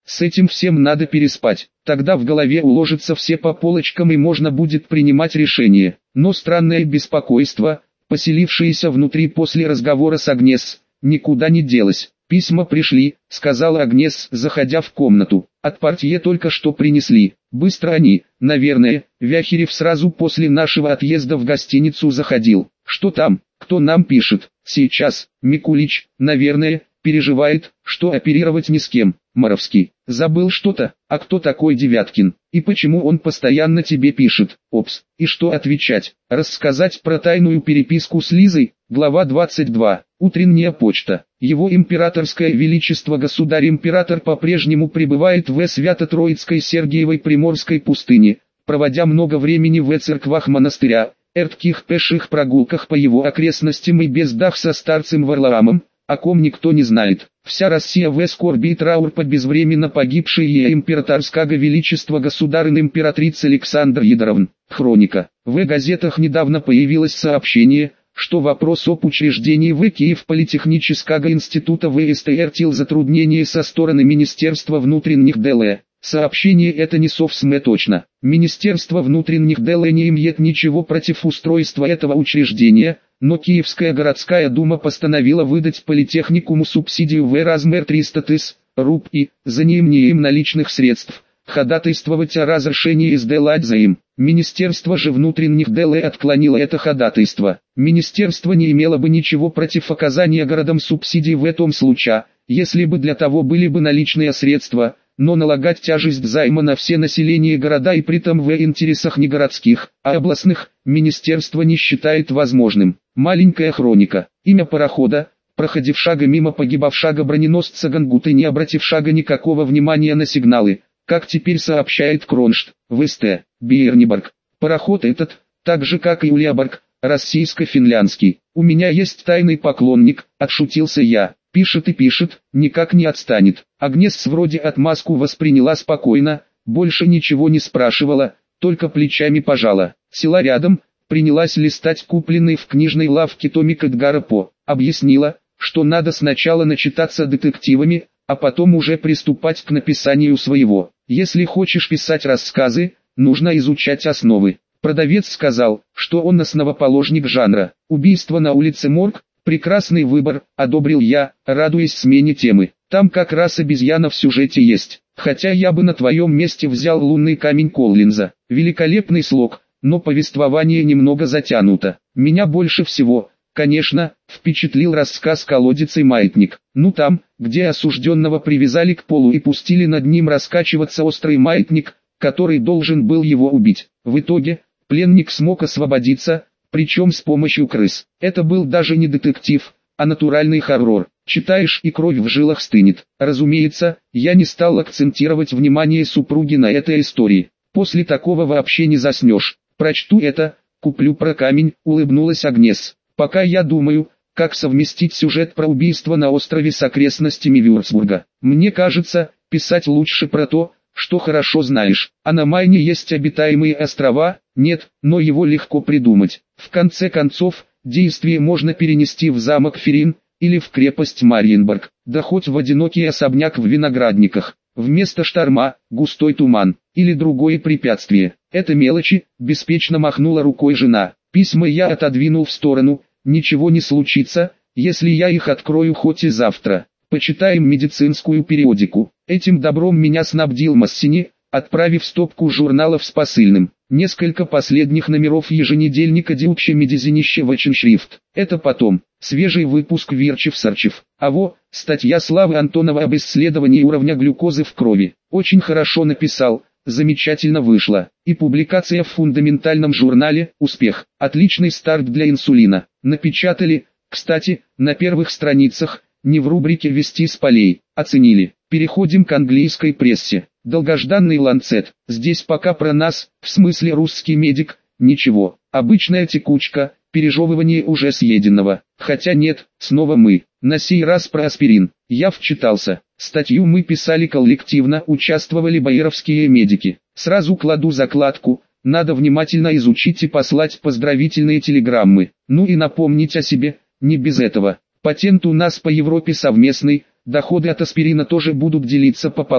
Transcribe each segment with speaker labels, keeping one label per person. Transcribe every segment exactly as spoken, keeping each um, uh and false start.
Speaker 1: С этим всем надо переспать. Тогда в голове уложится все по полочкам и можно будет принимать решение. Но странное беспокойство, поселившееся внутри после разговора с Агнес, никуда не делось. «Письма пришли», — сказала Агнес, заходя в комнату. «От портье только что принесли. Быстро они, наверное. Вяхерев сразу после нашего отъезда в гостиницу заходил. Что там? Кто нам пишет? Сейчас. Микулич, наверное, переживает, что оперировать ни с кем. Моровский. Забыл что-то? А кто такой Девяткин? И почему он постоянно тебе пишет? Опс. И что отвечать? Рассказать про тайную переписку с Лизой? Глава двадцать два. Утренняя почта. Его императорское величество государь-император по-прежнему пребывает в Свято-Троицкой Сергиевой Приморской пустыне, проводя много времени в церквах монастыря, эртких пеших прогулках по его окрестностям и бездах со старцем Варлаамом, о ком никто не знает. Вся Россия в скорби и траур по безвременно погибшей ее императорского величества государыня-императрица Александра Ядоровна. Хроника. В газетах недавно появилось сообщение, что вопрос об учреждении в Киев политехнического института встретил затруднения со стороны Министерства внутренних дел. Сообщение это не совсем точно. Министерство внутренних дел не имеет ничего против устройства этого учреждения, но Киевская городская дума постановила выдать политехникуму субсидию в размер триста тысяч рублей за неимением наличных средств, ходатайствовать о разрешении сделать за им. Министерство же внутренних дел отклонило это ходатайство. Министерство не имело бы ничего против оказания городам субсидий в этом случае, если бы для того были бы наличные средства, но налагать тяжесть займа на все население города и притом в интересах не городских, а областных, министерство не считает возможным. Маленькая хроника. Имя парохода, проходившего мимо погибавшего броненосца Гангуты, не обратившего никакого внимания на сигналы, как теперь сообщает Кроншт, ВСТ, Бьерниборг. Пароход этот, так же как и Уляборг, российско-финляндский. У меня есть тайный поклонник, отшутился я. Пишет и пишет, никак не отстанет. Агнес вроде отмазку восприняла спокойно, больше ничего не спрашивала, только плечами пожала. Села рядом, принялась листать купленный в книжной лавке томик Эдгара По. Объяснила, что надо сначала начитаться детективами, а потом уже приступать к написанию своего. Если хочешь писать рассказы, нужно изучать основы. Продавец сказал, что он основоположник жанра. Убийство на улице Морг. Прекрасный выбор, одобрил я, радуясь смене темы. Там как раз обезьяна в сюжете есть. Хотя я бы на твоем месте взял «Лунный камень» Коллинза. Великолепный слог, но повествование немного затянуто. Меня больше всего, конечно, впечатлил рассказ «Колодец и маятник». Ну там, где осужденного привязали к полу и пустили над ним раскачиваться острый маятник, который должен был его убить. В итоге, пленник смог освободиться, причем с помощью крыс. Это был даже не детектив, а натуральный хоррор. Читаешь и кровь в жилах стынет. Разумеется, я не стал акцентировать внимание супруги на этой истории. После такого вообще не заснешь. Прочту это, куплю про камень, улыбнулась Агнес. Пока я думаю, как совместить сюжет про убийство на острове с окрестностями Вюрцбурга. Мне кажется, писать лучше про то, что хорошо знаешь. А на Майне есть обитаемые острова? Нет, но его легко придумать. В конце концов, действие можно перенести в замок Ферин, или в крепость Марьенбург, да хоть в одинокий особняк в виноградниках. Вместо шторма, густой туман, или другое препятствие. Это мелочи, беспечно махнула рукой жена. Письма я отодвинул в сторону, ничего не случится, если я их открою хоть и завтра. Почитаем медицинскую периодику. Этим добром меня снабдил Массини, отправив стопку журналов с посыльным. Несколько последних номеров еженедельника Дилче Медизинище Ваченшрифт. Это потом. Свежий выпуск Вирчев-Сарчев. А во, статья Славы Антонова об исследовании уровня глюкозы в крови. Очень хорошо написал, замечательно вышло. И публикация в фундаментальном журнале «Успех». Отличный старт для инсулина. Напечатали, кстати, на первых страницах, не в рубрике «Вести с полей». Оценили. Переходим к английской прессе. Долгожданный Ланцет. Здесь пока про нас, в смысле русский медик, ничего. Обычная текучка, пережевывание уже съеденного. Хотя нет, снова мы. На сей раз про аспирин. Я вчитался. Статью мы писали коллективно, участвовали баеровские медики. Сразу кладу закладку. Надо внимательно изучить и послать поздравительные телеграммы. Ну и напомнить о себе, не без этого. Патент у нас по Европе совместный. Доходы от аспирина тоже будут делиться пополам,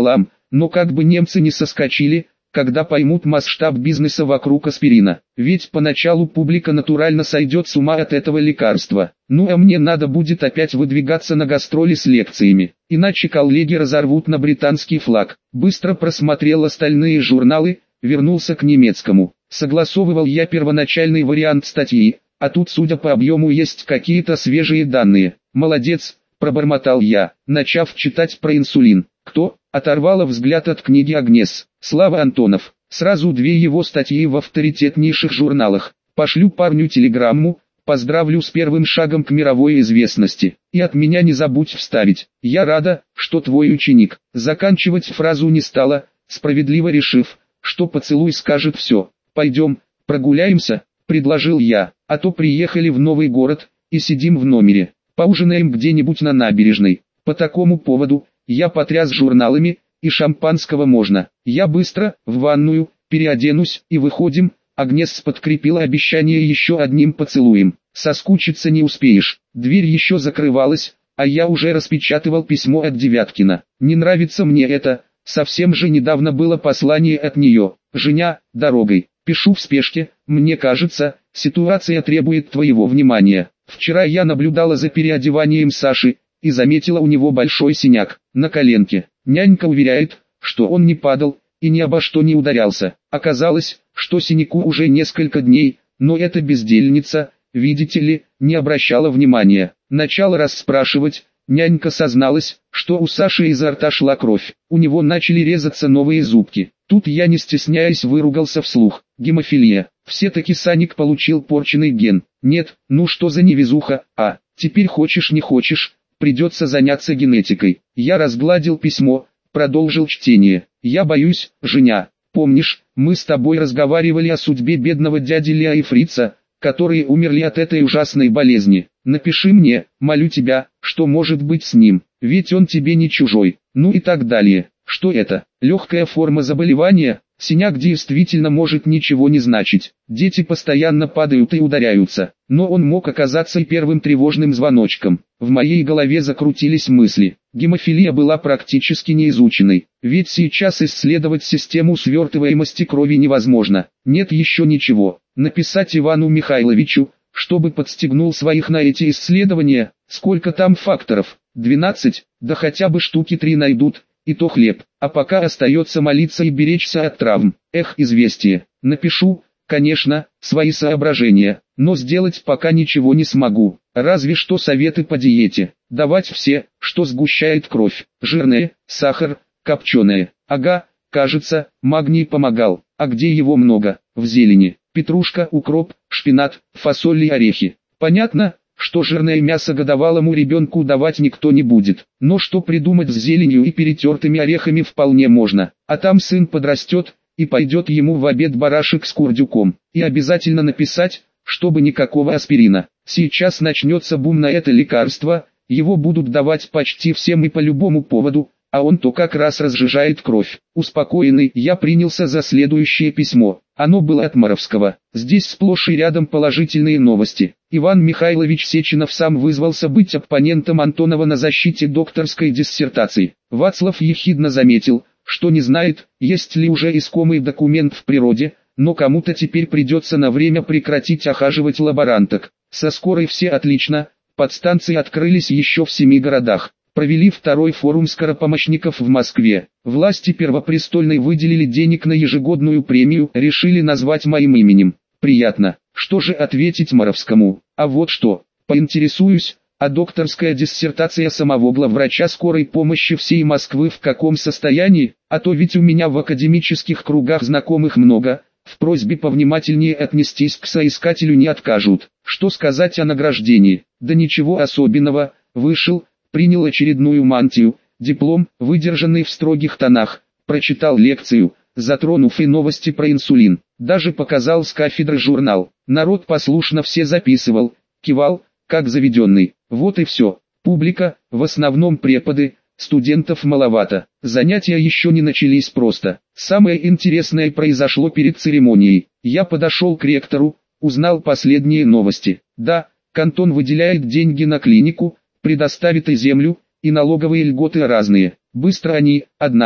Speaker 1: но как бы немцы не соскочили, когда поймут масштаб бизнеса вокруг аспирина. Ведь поначалу публика натурально сойдет с ума от этого лекарства. Ну а мне надо будет опять выдвигаться на гастроли с лекциями, иначе коллеги разорвут на британский флаг. Быстро просмотрел остальные журналы, вернулся к немецкому. Согласовывал я первоначальный вариант статьи, а тут, судя по объему, есть какие-то свежие данные. Молодец, пробормотал я, начав читать про инсулин. Кто? Оторвала взгляд от книги Агнес. Слава Антонов. Сразу две его статьи в авторитетнейших журналах. Пошлю парню телеграмму, поздравлю с первым шагом к мировой известности. И от меня не забудь вставить. Я рада, что твой ученик. Заканчивать фразу не стала, справедливо решив, что поцелуй скажет все. Пойдем, прогуляемся, предложил я, а то приехали в новый город, и сидим в номере. Поужинаем где-нибудь на набережной. По такому поводу я потряс журналами, и шампанского можно. Я быстро, в ванную, переоденусь, и выходим. Агнес подкрепила обещание еще одним поцелуем. Соскучиться не успеешь. Дверь еще закрывалась, а я уже распечатывал письмо от Девяткина. Не нравится мне это, совсем же недавно было послание от нее. Женя, дорогой. Пишу в спешке, мне кажется, ситуация требует твоего внимания. Вчера я наблюдала за переодеванием Саши, и заметила у него большой синяк на коленке. Нянька уверяет, что он не падал, и ни обо что не ударялся. Оказалось, что синяку уже несколько дней, но эта бездельница, видите ли, не обращала внимания. Начала расспрашивать, нянька созналась, что у Саши изо рта шла кровь. У него начали резаться новые зубки. Тут я, не стесняясь, выругался вслух. Гемофилия. Все-таки Саник получил порченный ген. Нет, ну что за невезуха, а, теперь хочешь не хочешь, придется заняться генетикой. Я разгладил письмо, продолжил чтение. Я боюсь, Женя, помнишь, мы с тобой разговаривали о судьбе бедного дяди Леа и Фрица, которые умерли от этой ужасной болезни. Напиши мне, молю тебя, что может быть с ним, ведь он тебе не чужой, ну и так далее. Что это? Легкая форма заболевания? Синяк действительно может ничего не значить. Дети постоянно падают и ударяются, но он мог оказаться и первым тревожным звоночком. В моей голове закрутились мысли. Гемофилия была практически неизученной, ведь сейчас исследовать систему свертываемости крови невозможно. Нет еще ничего. Написать Ивану Михайловичу, чтобы подстегнул своих на эти исследования. Сколько там факторов? двенадцать, да хотя бы штуки три найдут. И то хлеб, а пока остается молиться и беречься от травм. Эх, известие. Напишу, конечно, свои соображения, но сделать пока ничего не смогу. Разве что советы по диете. Давать все, что сгущает кровь. Жирное, сахар, копченое. Ага, кажется, магний помогал. А где его много? В зелени. Петрушка, укроп, шпинат, фасоль и орехи. Понятно, что жирное мясо годовалому ребенку давать никто не будет. Но что придумать с зеленью и перетертыми орехами вполне можно. А там сын подрастет, и пойдет ему в обед барашек с курдюком. И обязательно написать, чтобы никакого аспирина. Сейчас начнется бум на это лекарство, его будут давать почти всем и по любому поводу, а он то как раз разжижает кровь. Успокоенный, я принялся за следующее письмо. Оно было от Моровского. Здесь сплошь и рядом положительные новости. Иван Михайлович Сеченов сам вызвался быть оппонентом Антонова на защите докторской диссертации. Вацлав ехидно заметил, что не знает, есть ли уже искомый документ в природе, но кому-то теперь придется на время прекратить охаживать лаборанток. Со скорой все отлично, подстанции открылись еще в семи городах. Провели второй форум скоропомощников в Москве. Власти Первопрестольной выделили денег на ежегодную премию, решили назвать моим именем. Приятно. Что же ответить Моровскому? А вот что. Поинтересуюсь, а докторская диссертация самого главврача скорой помощи всей Москвы в каком состоянии? А то ведь у меня в академических кругах знакомых много. В просьбе повнимательнее отнестись к соискателю не откажут. Что сказать о награждении? Да ничего особенного. Вышел, принял очередную мантию, диплом, выдержанный в строгих тонах, прочитал лекцию, затронув и новости про инсулин, даже показал с кафедры журнал. Народ послушно все записывал, кивал, как заведенный. Вот и все. Публика, в основном преподы, студентов маловато. Занятия еще не начались просто. Самое интересное произошло перед церемонией. Я подошел к ректору, узнал последние новости. Да, кантон выделяет деньги на клинику, предоставит и землю, и налоговые льготы разные. Быстро они, однако.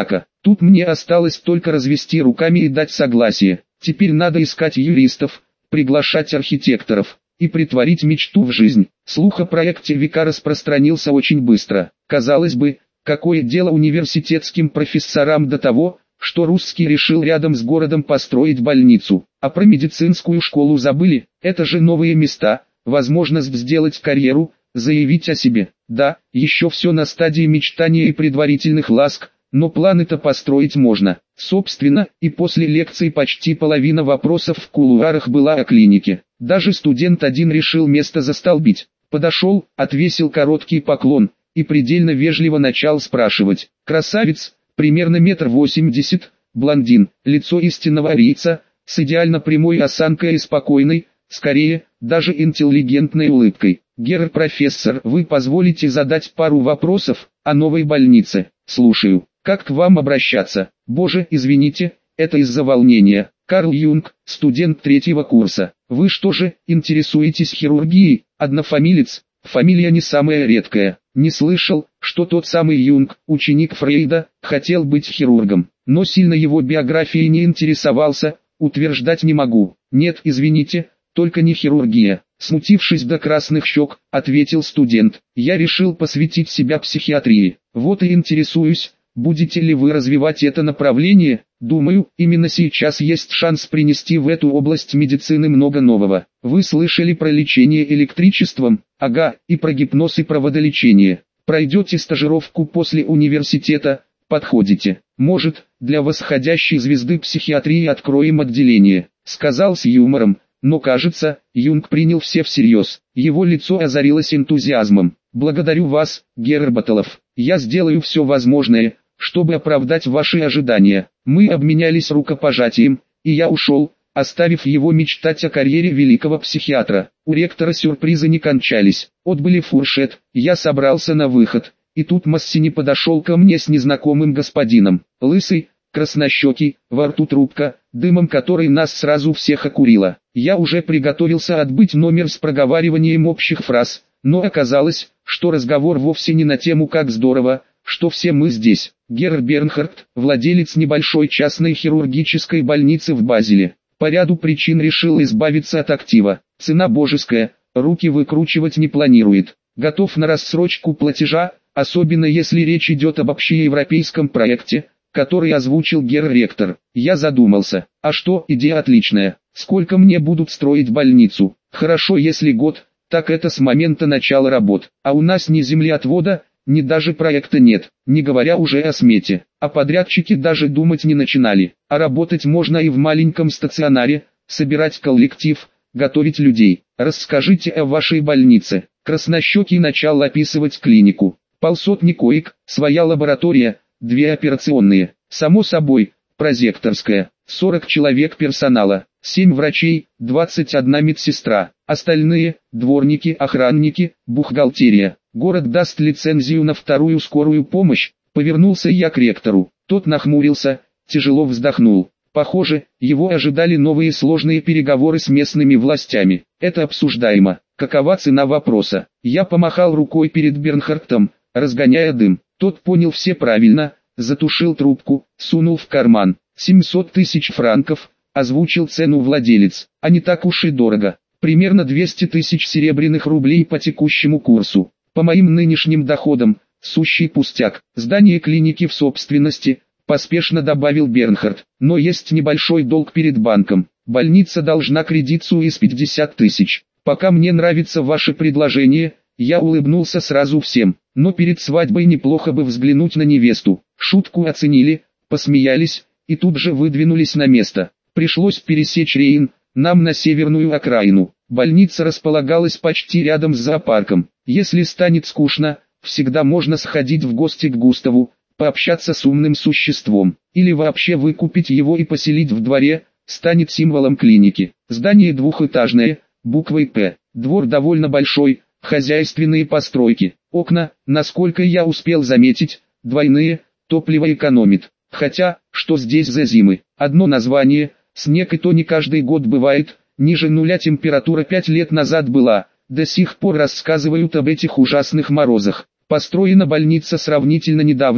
Speaker 1: Тут мне осталось только развести руками и дать согласие. Теперь надо искать юристов, приглашать архитекторов и притворить мечту в жизнь. Слух о проекте Века распространился очень быстро. Казалось бы, какое дело университетским профессорам до того, что русский решил рядом с городом построить больницу, а про медицинскую школу забыли. Это же новые места, возможность сделать карьеру, заявить о себе. Да, еще все на стадии мечтания и предварительных ласк, но планы-то построить можно. Собственно, и после лекции почти половина вопросов в кулуарах была о клинике. Даже студент один решил место застолбить. Подошел, отвесил короткий поклон и предельно вежливо начал спрашивать. Красавец, примерно метр восемьдесят, блондин, лицо истинного арийца, с идеально прямой осанкой и спокойной, скорее, даже интеллигентной улыбкой. Герр профессор, вы позволите задать пару вопросов о новой больнице? Слушаю. Как к вам обращаться? Боже, извините, это из-за волнения. Карл Юнг, студент третьего курса. Вы что же, интересуетесь хирургией? Однофамилец? Фамилия не самая редкая. Не слышал, что тот самый Юнг, ученик Фрейда, хотел быть хирургом, но сильно его биографией не интересовался, утверждать не могу. Нет, извините, только не хирургия. Смутившись до красных щек, ответил студент. Я решил посвятить себя психиатрии. Вот и интересуюсь, будете ли вы развивать это направление? Думаю, именно сейчас есть шанс принести в эту область медицины много нового. Вы слышали про лечение электричеством? Ага, и про гипноз и про водолечение. Пройдете стажировку после университета, подходите. Может, для восходящей звезды психиатрии откроем отделение, сказал с юмором. Но кажется, Юнг принял все всерьез. Его лицо озарилось энтузиазмом. Благодарю вас, Герр Баталов. Я сделаю все возможное, чтобы оправдать ваши ожидания. Мы обменялись рукопожатием, и я ушел, оставив его мечтать о карьере великого психиатра. У ректора сюрпризы не кончались. Отбыли фуршет, я собрался на выход, и тут Массини подошел ко мне с незнакомым господином. Лысый, краснощекий, во рту трубка, дымом которой нас сразу всех окурило. Я уже приготовился отбыть номер с проговариванием общих фраз, но оказалось, что разговор вовсе не на тему «как здорово», что все мы здесь. Герр Бернхард, владелец небольшой частной хирургической больницы в Базеле, по ряду причин решил избавиться от актива. Цена божеская, руки выкручивать не планирует. Готов на рассрочку платежа, особенно если речь идет об общеевропейском проекте, который озвучил герр-ректор. Я задумался, а что, идея отличная. Сколько мне будут строить больницу? Хорошо, если год, так это с момента начала работ. А у нас ни землеотвода, ни даже проекта нет, не говоря уже о смете. А подрядчики даже думать не начинали. А работать можно и в маленьком стационаре, собирать коллектив, готовить людей. Расскажите о вашей больнице. Краснощекий начал описывать клинику. Полсотни коек, своя лаборатория, две операционные, само собой, прозекторская, сорок человек персонала, семь врачей, двадцать одна медсестра, остальные – дворники, охранники, бухгалтерия. Город даст лицензию на вторую скорую помощь. Повернулся я к ректору, тот нахмурился, тяжело вздохнул. Похоже, его ожидали новые сложные переговоры с местными властями. Это обсуждаемо. Какова цена вопроса? Я помахал рукой перед Бернхардтом, разгоняя дым. Тот понял все правильно, затушил трубку, сунул в карман. семьсот тысяч франков, озвучил цену владелец. А не так уж и дорого. Примерно двести тысяч серебряных рублей по текущему курсу. По моим нынешним доходам, сущий пустяк. Здание клиники в собственности, поспешно добавил Бернхард. Но есть небольшой долг перед банком. Больница должна кредитцу из пятьдесят тысяч. Пока мне нравится ваше предложение, я улыбнулся сразу всем. Но перед свадьбой неплохо бы взглянуть на невесту. Шутку оценили, посмеялись, и тут же выдвинулись на место. Пришлось пересечь Рейн, нам на северную окраину. Больница располагалась почти рядом с зоопарком. Если станет скучно, всегда можно сходить в гости к Густаву, пообщаться с умным существом, или вообще выкупить его и поселить в дворе, станет символом клиники. Здание двухэтажное, буквой «П». Двор довольно большой, хозяйственные постройки. Окна, насколько я успел заметить, двойные, топливо экономит. Хотя, что здесь за зимы? Одно название, снег и то не каждый год бывает, ниже нуля температура пять лет назад была, до сих пор рассказывают об этих ужасных морозах. Построена больница сравнительно недавно,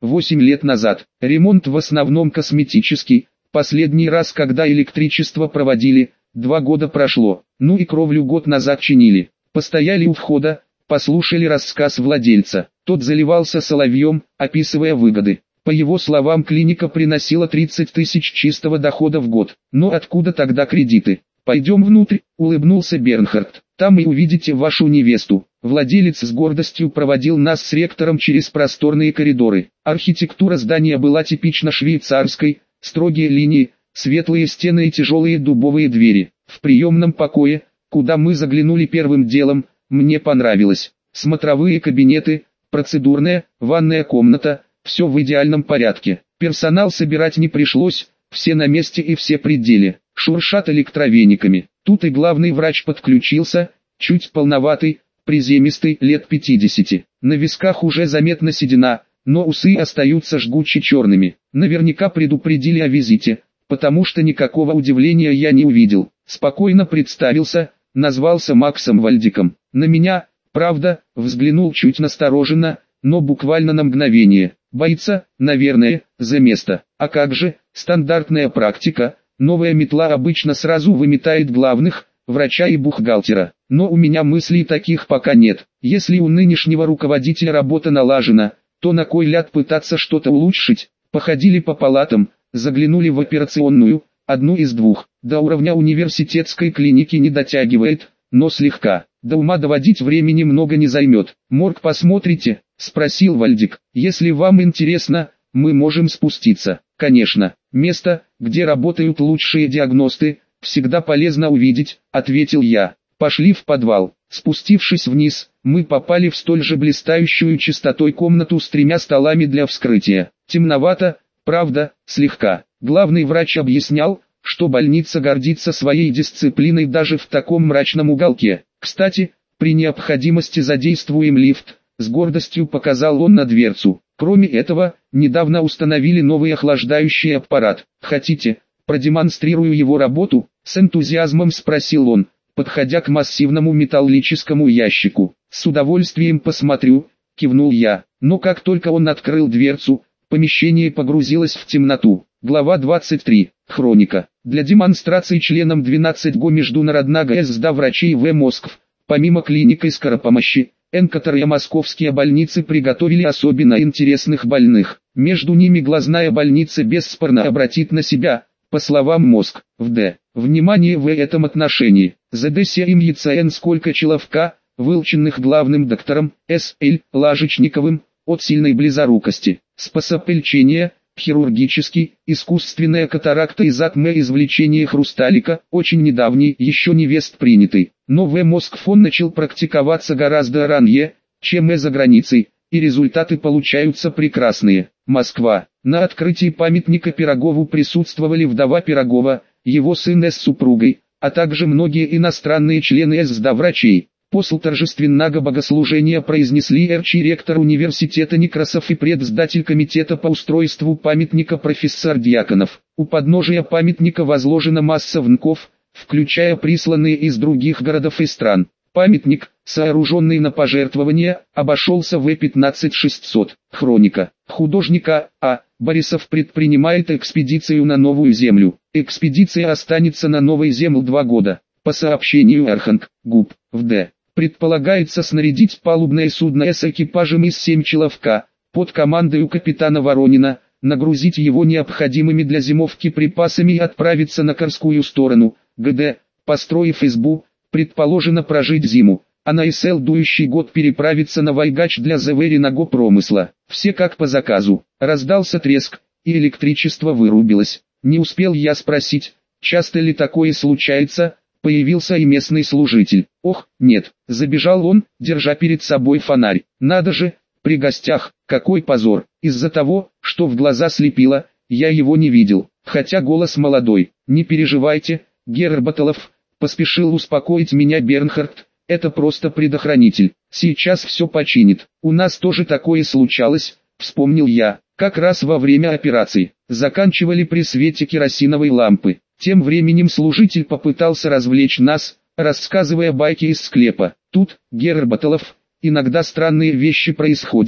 Speaker 1: восемь лет назад. Ремонт в основном косметический. Последний раз, когда электричество проводили, два года прошло. Ну и кровлю год назад чинили. Постояли у входа, послушали рассказ владельца. Тот заливался соловьем, описывая выгоды. По его словам, клиника приносила тридцать тысяч чистого дохода в год. Но откуда тогда кредиты? «Пойдем внутрь», — улыбнулся Бернхард. «Там и увидите вашу невесту». Владелец с гордостью проводил нас с ректором через просторные коридоры. Архитектура здания была типично швейцарской, строгие линии, светлые стены и тяжелые дубовые двери. В приемном покое, куда мы заглянули первым делом, мне понравилось. Смотровые кабинеты, процедурная, ванная комната, все в идеальном порядке. Персонал собирать не пришлось, все на месте и все при деле. Шуршат электровениками. Тут и главный врач подключился, чуть полноватый, приземистый, лет пятидесяти. На висках уже заметна седина, но усы остаются жгуче черными. Наверняка предупредили о визите, потому что никакого удивления я не увидел. Спокойно представился, назвался Максом Вальдиком. На меня, правда, взглянул чуть настороженно, но буквально на мгновение. Боится, наверное, за место. А как же, стандартная практика, новая метла обычно сразу выметает главных, врача и бухгалтера. Но у меня мыслей таких пока нет. Если у нынешнего руководителя работа налажена, то на кой ляд пытаться что-то улучшить? Походили по палатам, заглянули в операционную, одну из двух. До уровня университетской клиники не дотягивает, но слегка. До ума доводить времени много не займет. «Морг посмотрите?» — спросил Вальдик. «Если вам интересно, мы можем спуститься». «Конечно, место, где работают лучшие диагносты, всегда полезно увидеть», — ответил я. Пошли в подвал. Спустившись вниз, мы попали в столь же блистающую чистотой комнату с тремя столами для вскрытия. Темновато, правда, слегка. Главный врач объяснял, что больница гордится своей дисциплиной даже в таком мрачном уголке. «Кстати, при необходимости задействуем лифт», — с гордостью показал он на дверцу. «Кроме этого, недавно установили новый охлаждающий аппарат. Хотите, продемонстрирую его работу?» — с энтузиазмом спросил он, подходя к массивному металлическому ящику. «С удовольствием посмотрю», — кивнул я. Но как только он открыл дверцу, помещение погрузилось в темноту. Глава двадцать три. Хроника. Для демонстрации членам двенадцать го Международного СДА врачей В. Москв, помимо клиник и скоропомощи, некоторые московские больницы приготовили особенно интересных больных. Между ними глазная больница бесспорно обратит на себя, по словам Моск, в Д. Внимание в этом отношении. ЗД семьется сколько человка, вылеченных главным доктором С Л Ложечниковым, от сильной близорукости. Способ лечения – хирургический, искусственная катаракта из атме извлечение хрусталика, очень недавний, еще не вест принятый. Но В. Москфон начал практиковаться гораздо ранее, чем и за границей, и результаты получаются прекрасные. Москва. На открытии памятника Пирогову присутствовали вдова Пирогова, его сын с супругой, а также многие иностранные члены СДА врачей. После торжественного богослужения произнесли эрчи ректор университета Некрасов и председатель комитета по устройству памятника профессор Дьяконов. У подножия памятника возложена масса внуков, включая присланные из других городов и стран. Памятник, сооруженный на пожертвования, обошелся в пятнадцать тысяч шестьсот. Хроника. Художника А. Борисов предпринимает экспедицию на Новую Землю. Экспедиция останется на Новой Земле два года. По сообщению Арханг, ГУП, в Д. Предполагается снарядить палубное судно с экипажем из семь человека, под командой капитана Воронина, нагрузить его необходимыми для зимовки припасами и отправиться на Карскую сторону, ГД, построив избу, предположено прожить зиму, а на следующий год переправиться на Вайгач для заверенного промысла. Все как по заказу. Раздался треск, и электричество вырубилось. Не успел я спросить, часто ли такое случается. Появился и местный служитель. Ох, нет, забежал он, держа перед собой фонарь. Надо же, при гостях, какой позор. Из-за того, что в глаза слепило, я его не видел, хотя голос молодой. Не переживайте, герр Баталов, поспешил успокоить меня Бернхард, это просто предохранитель, сейчас все починит. У нас тоже такое случалось, вспомнил я, как раз во время операции. Заканчивали при свете керосиновой лампы. Тем временем служитель попытался развлечь нас, рассказывая байки из склепа. Тут, герр Баталов, иногда странные вещи происходят,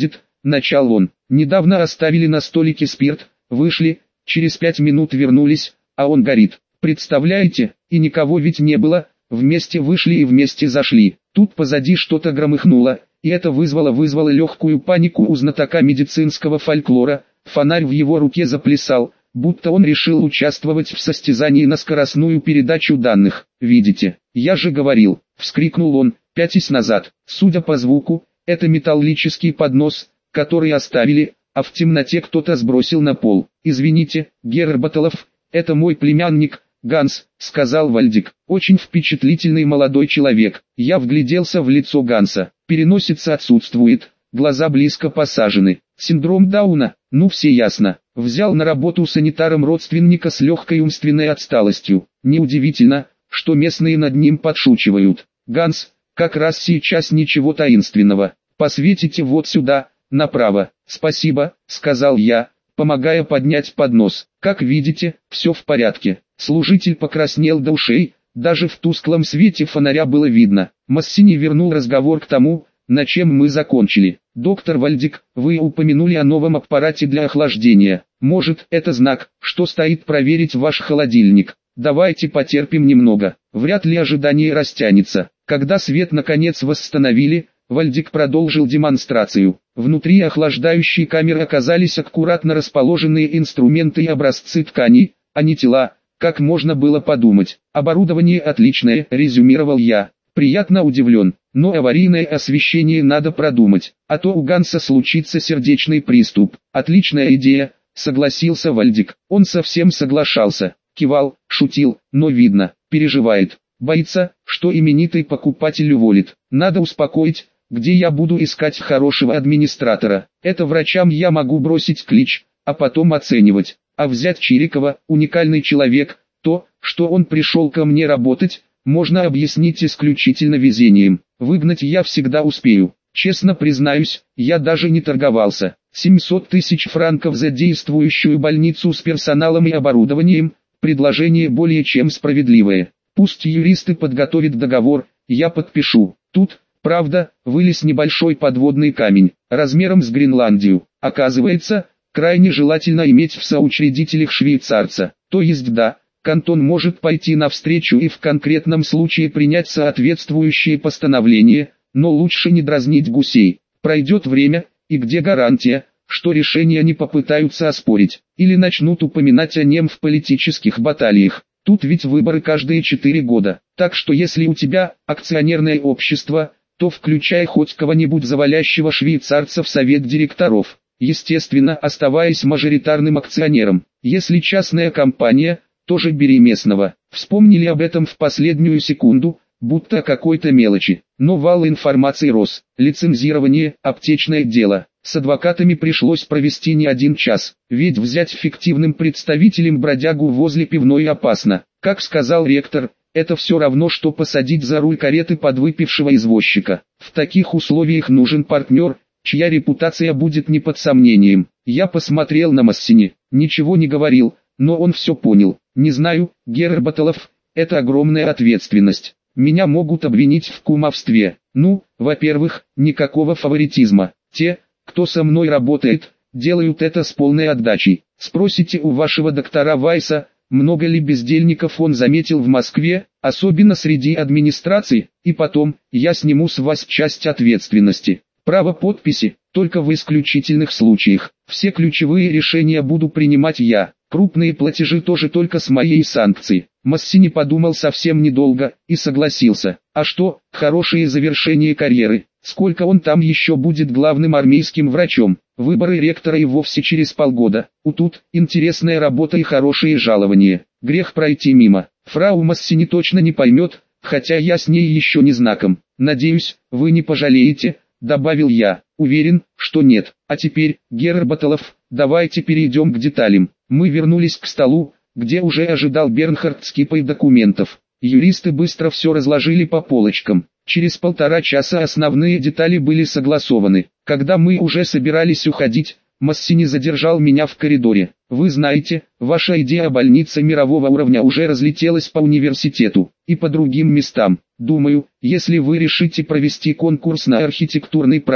Speaker 1: начал он. Недавно оставили на столике спирт, вышли, через пять минут вернулись, а он горит. Представляете, и никого ведь не было, вместе вышли и вместе зашли. Тут позади что-то громыхнуло, и это вызвало вызвало легкую панику у знатока медицинского фольклора. Фонарь в его руке заплясал, будто он решил участвовать в состязании на скоростную передачу данных. «Видите, я же говорил», — вскрикнул он, пятясь назад. Судя по звуку, это металлический поднос, который оставили, а в темноте кто-то сбросил на пол. «Извините, Герр Баттлов, это мой племянник, Ганс», — сказал Вальдик. «Очень впечатлительный молодой человек». Я вгляделся в лицо Ганса. Переносица отсутствует, глаза близко посажены. Синдром Дауна, ну все ясно. Взял на работу санитаром родственника с легкой умственной отсталостью. Неудивительно, что местные над ним подшучивают. «Ганс, как раз сейчас ничего таинственного. Посветите вот сюда, направо». «Спасибо», — сказал я, помогая поднять поднос. «Как видите, все в порядке». Служитель покраснел до ушей, даже в тусклом свете фонаря было видно. Массини вернул разговор к тому, на чем мы закончили. «Доктор Вальдик, вы упомянули о новом аппарате для охлаждения. Может, это знак, что стоит проверить ваш холодильник? Давайте потерпим немного, вряд ли ожидание растянется». Когда свет наконец восстановили, Вальдик продолжил демонстрацию. Внутри охлаждающей камеры оказались аккуратно расположенные инструменты и образцы тканей, а не тела, как можно было подумать. «Оборудование отличное», — резюмировал я. «Приятно удивлен, но аварийное освещение надо продумать, а то у Ганса случится сердечный приступ». «Отличная идея», — согласился Вальдик. Он совсем соглашался, кивал, шутил, но видно, переживает. Боится, что именитый покупатель уволит. Надо успокоить. Где я буду искать хорошего администратора? Это врачам я могу бросить клич, а потом оценивать. А взять Чирикова, уникальный человек, то, что он пришел ко мне работать, можно объяснить исключительно везением. Выгнать я всегда успею. Честно признаюсь, я даже не торговался. семьсот тысяч франков за действующую больницу с персоналом и оборудованием, предложение более чем справедливое. Пусть юристы подготовят договор, я подпишу. Тут, правда, вылез небольшой подводный камень, размером с Гренландию. Оказывается, крайне желательно иметь в соучредителях швейцарца. То есть да, кантон может пойти навстречу и в конкретном случае принять соответствующие постановления, но лучше не дразнить гусей. Пройдет время, и где гарантия, что решения не попытаются оспорить, или начнут упоминать о нем в политических баталиях. Тут ведь выборы каждые четыре года, так что если у тебя акционерное общество, то включай хоть кого-нибудь завалящего швейцарца в совет директоров, естественно оставаясь мажоритарным акционером. Если частная компания, тоже бери местного. Вспомнили об этом в последнюю секунду, будто о какой-то мелочи, но вал информации рос. Лицензирование, аптечное дело. С адвокатами пришлось провести не один час, ведь взять фиктивным представителем бродягу возле пивной опасно. Как сказал ректор, это все равно, что посадить за руль кареты подвыпившего извозчика. В таких условиях нужен партнер, чья репутация будет не под сомнением. Я посмотрел на Массини, ничего не говорил, но он все понял. Не знаю, Герр Баттлов, это огромная ответственность. Меня могут обвинить в кумовстве. Ну, во-первых, никакого фаворитизма. Те, кто со мной работает, делают это с полной отдачей. Спросите у вашего доктора Вайса, много ли бездельников он заметил в Москве, особенно среди администрации, и потом, я сниму с вас часть ответственности. Право подписи, только в исключительных случаях. Все ключевые решения буду принимать я. Крупные платежи тоже только с моей санкции. Массини подумал совсем недолго и согласился. А что, хорошее завершение карьеры. Сколько он там еще будет главным армейским врачом? Выборы ректора и вовсе через полгода. У тут интересная работа и хорошие жалования. Грех пройти мимо. Фрау Массини точно не поймет, хотя я с ней еще не знаком. Надеюсь, вы не пожалеете, добавил я. Уверен, что нет. А теперь, Герр Баттлов, давайте перейдем к деталям. Мы вернулись к столу, где уже ожидал Бернхард с кипой документов. Юристы быстро все разложили по полочкам. Через полтора часа основные детали были согласованы. Когда мы уже собирались уходить, Массини задержал меня в коридоре. Вы знаете, ваша идея о больнице мирового уровня уже разлетелась по университету и по другим местам. Думаю, если вы решите провести конкурс на архитектурный проект,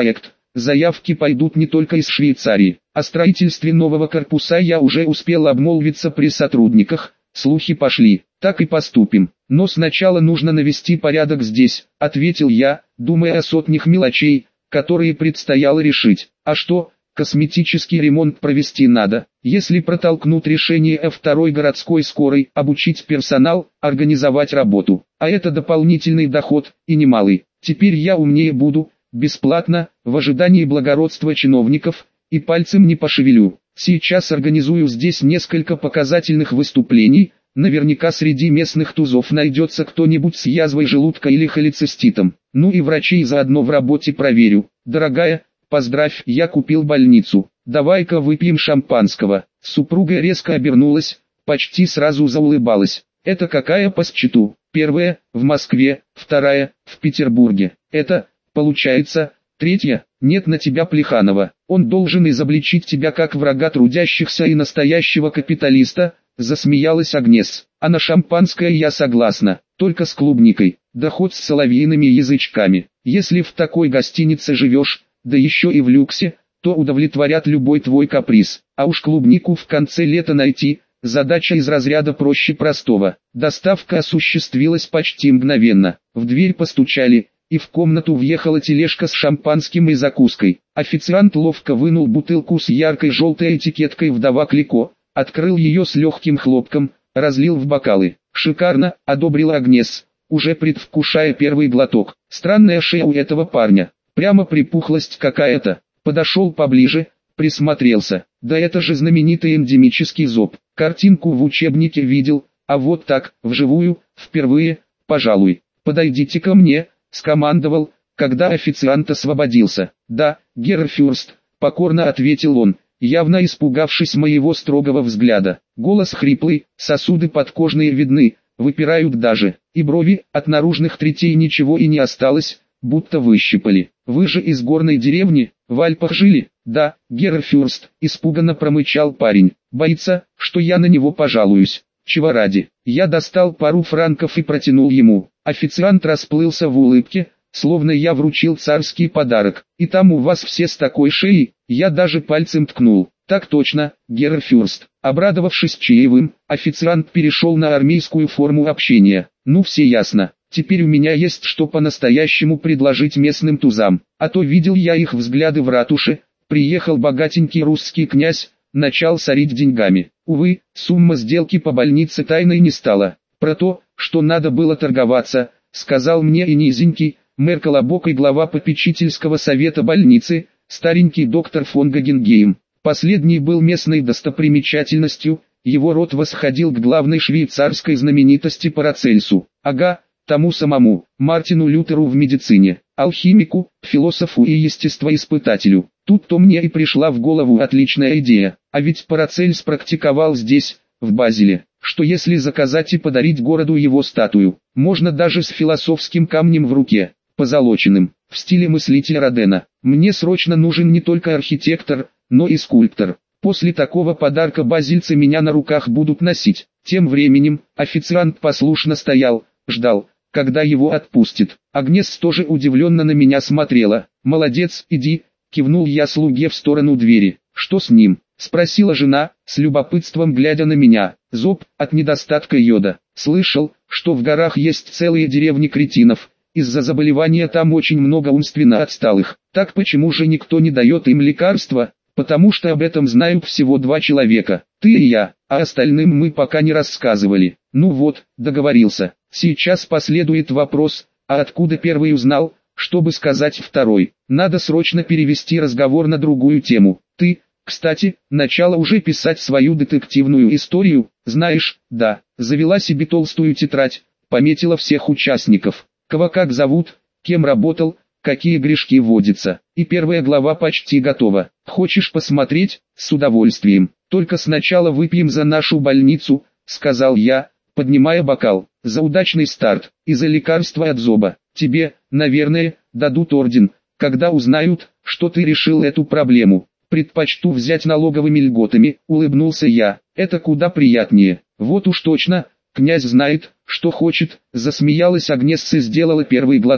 Speaker 1: заявки пойдут не только из Швейцарии. О строительстве нового корпуса я уже успел обмолвиться при сотрудниках, слухи пошли. Так и поступим. Но сначала нужно навести порядок здесь, ответил я, думая о сотнях мелочей, которые предстояло решить. А что, косметический ремонт провести надо, если протолкнут решение о второй городской скорой, обучить персонал, организовать работу. А это дополнительный доход, и немалый. Теперь я умнее буду, бесплатно, в ожидании благородства чиновников, и пальцем не пошевелю. Сейчас организую здесь несколько показательных выступлений. Наверняка среди местных тузов найдется кто-нибудь с язвой желудка или холециститом. Ну и врачей заодно в работе проверю. Дорогая, поздравь, я купил больницу. Давай-ка выпьем шампанского. Супруга резко обернулась, почти сразу заулыбалась. Это какая по счету? Первая, в Москве, вторая, в Петербурге. Это, получается, третья, нет на тебя Плеханова. Он должен изобличить тебя как врага трудящихся и настоящего капиталиста. Засмеялась Агнес. А на шампанское я согласна, только с клубникой, да хоть с соловьиными язычками. Если в такой гостинице живешь, да еще и в люксе, то удовлетворят любой твой каприз. А уж клубнику в конце лета найти, задача из разряда проще простого. Доставка осуществилась почти мгновенно. В дверь постучали, и в комнату въехала тележка с шампанским и закуской. Официант ловко вынул бутылку с яркой желтой этикеткой «Вдова Клико», открыл ее с легким хлопком, разлил в бокалы. «Шикарно», — одобрила Агнес, уже предвкушая первый глоток. «Странная шея у этого парня, прямо припухлость какая-то». Подошел поближе, присмотрелся. Да это же знаменитый эндемический зоб. Картинку в учебнике видел, а вот так, вживую, впервые, пожалуй. «Подойдите ко мне», — скомандовал, когда официант освободился. «Да, Геррфюрст», — покорно ответил он, явно испугавшись моего строгого взгляда. Голос хриплый, сосуды подкожные видны, выпирают даже, и брови, от наружных третей ничего и не осталось, будто выщипали. «Вы же из горной деревни, в Альпах жили?» «Да, Геррфюрст», — испуганно промычал парень. «Боится, что я на него пожалуюсь. Чего ради?» Я достал пару франков и протянул ему. Официант расплылся в улыбке, словно я вручил царский подарок. «И там у вас все с такой шеей?» Я даже пальцем ткнул. «Так точно, Геррфюрст». Обрадовавшись чаевым, официант перешел на армейскую форму общения. «Ну все ясно. Теперь у меня есть что по-настоящему предложить местным тузам. А то видел я их взгляды в ратуше. Приехал богатенький русский князь, начал сорить деньгами. Увы, сумма сделки по больнице тайной не стала. Про то, что надо было торговаться, сказал мне и низенький, мэр Колобок и глава попечительского совета больницы, старенький доктор фон Гогенгейм. Последний был местной достопримечательностью, его род восходил к главной швейцарской знаменитости Парацельсу. Ага, тому самому, Мартину Лютеру в медицине, алхимику, философу и естествоиспытателю. Тут-то мне и пришла в голову отличная идея, а ведь Парацельс практиковал здесь, в Базеле. Что если заказать и подарить городу его статую, можно даже с философским камнем в руке, позолоченным, в стиле мыслителя Родена. Мне срочно нужен не только архитектор, но и скульптор. После такого подарка базильцы меня на руках будут носить. Тем временем, официант послушно стоял, ждал, когда его отпустит. Агнес тоже удивленно на меня смотрела. «Молодец, иди», — кивнул я слуге в сторону двери. «Что с ним?» — спросила жена, с любопытством глядя на меня. «Зоб, от недостатка йода. Слышал, что в горах есть целые деревни кретинов. Из-за заболевания там очень много умственно отсталых. Так почему же никто не дает им лекарства? Потому что об этом знают всего два человека, ты и я, а остальным мы пока не рассказывали». Ну вот, договорился. Сейчас последует вопрос, а откуда первый узнал, чтобы сказать второй. Надо срочно перевести разговор на другую тему. Ты, кстати, начала уже писать свою детективную историю, знаешь? Да, завела себе толстую тетрадь, пометила всех участников. Кого как зовут, кем работал, какие грешки водятся. И первая глава почти готова. Хочешь посмотреть? С удовольствием. Только сначала выпьем за нашу больницу, сказал я, поднимая бокал. За удачный старт и за лекарство от зоба. Тебе, наверное, дадут орден, когда узнают, что ты решил эту проблему. Предпочту взять налоговыми льготами, улыбнулся я. Это куда приятнее. Вот уж точно, князь знает, что хочет. Засмеялась Агнесса и сделала первый глоток.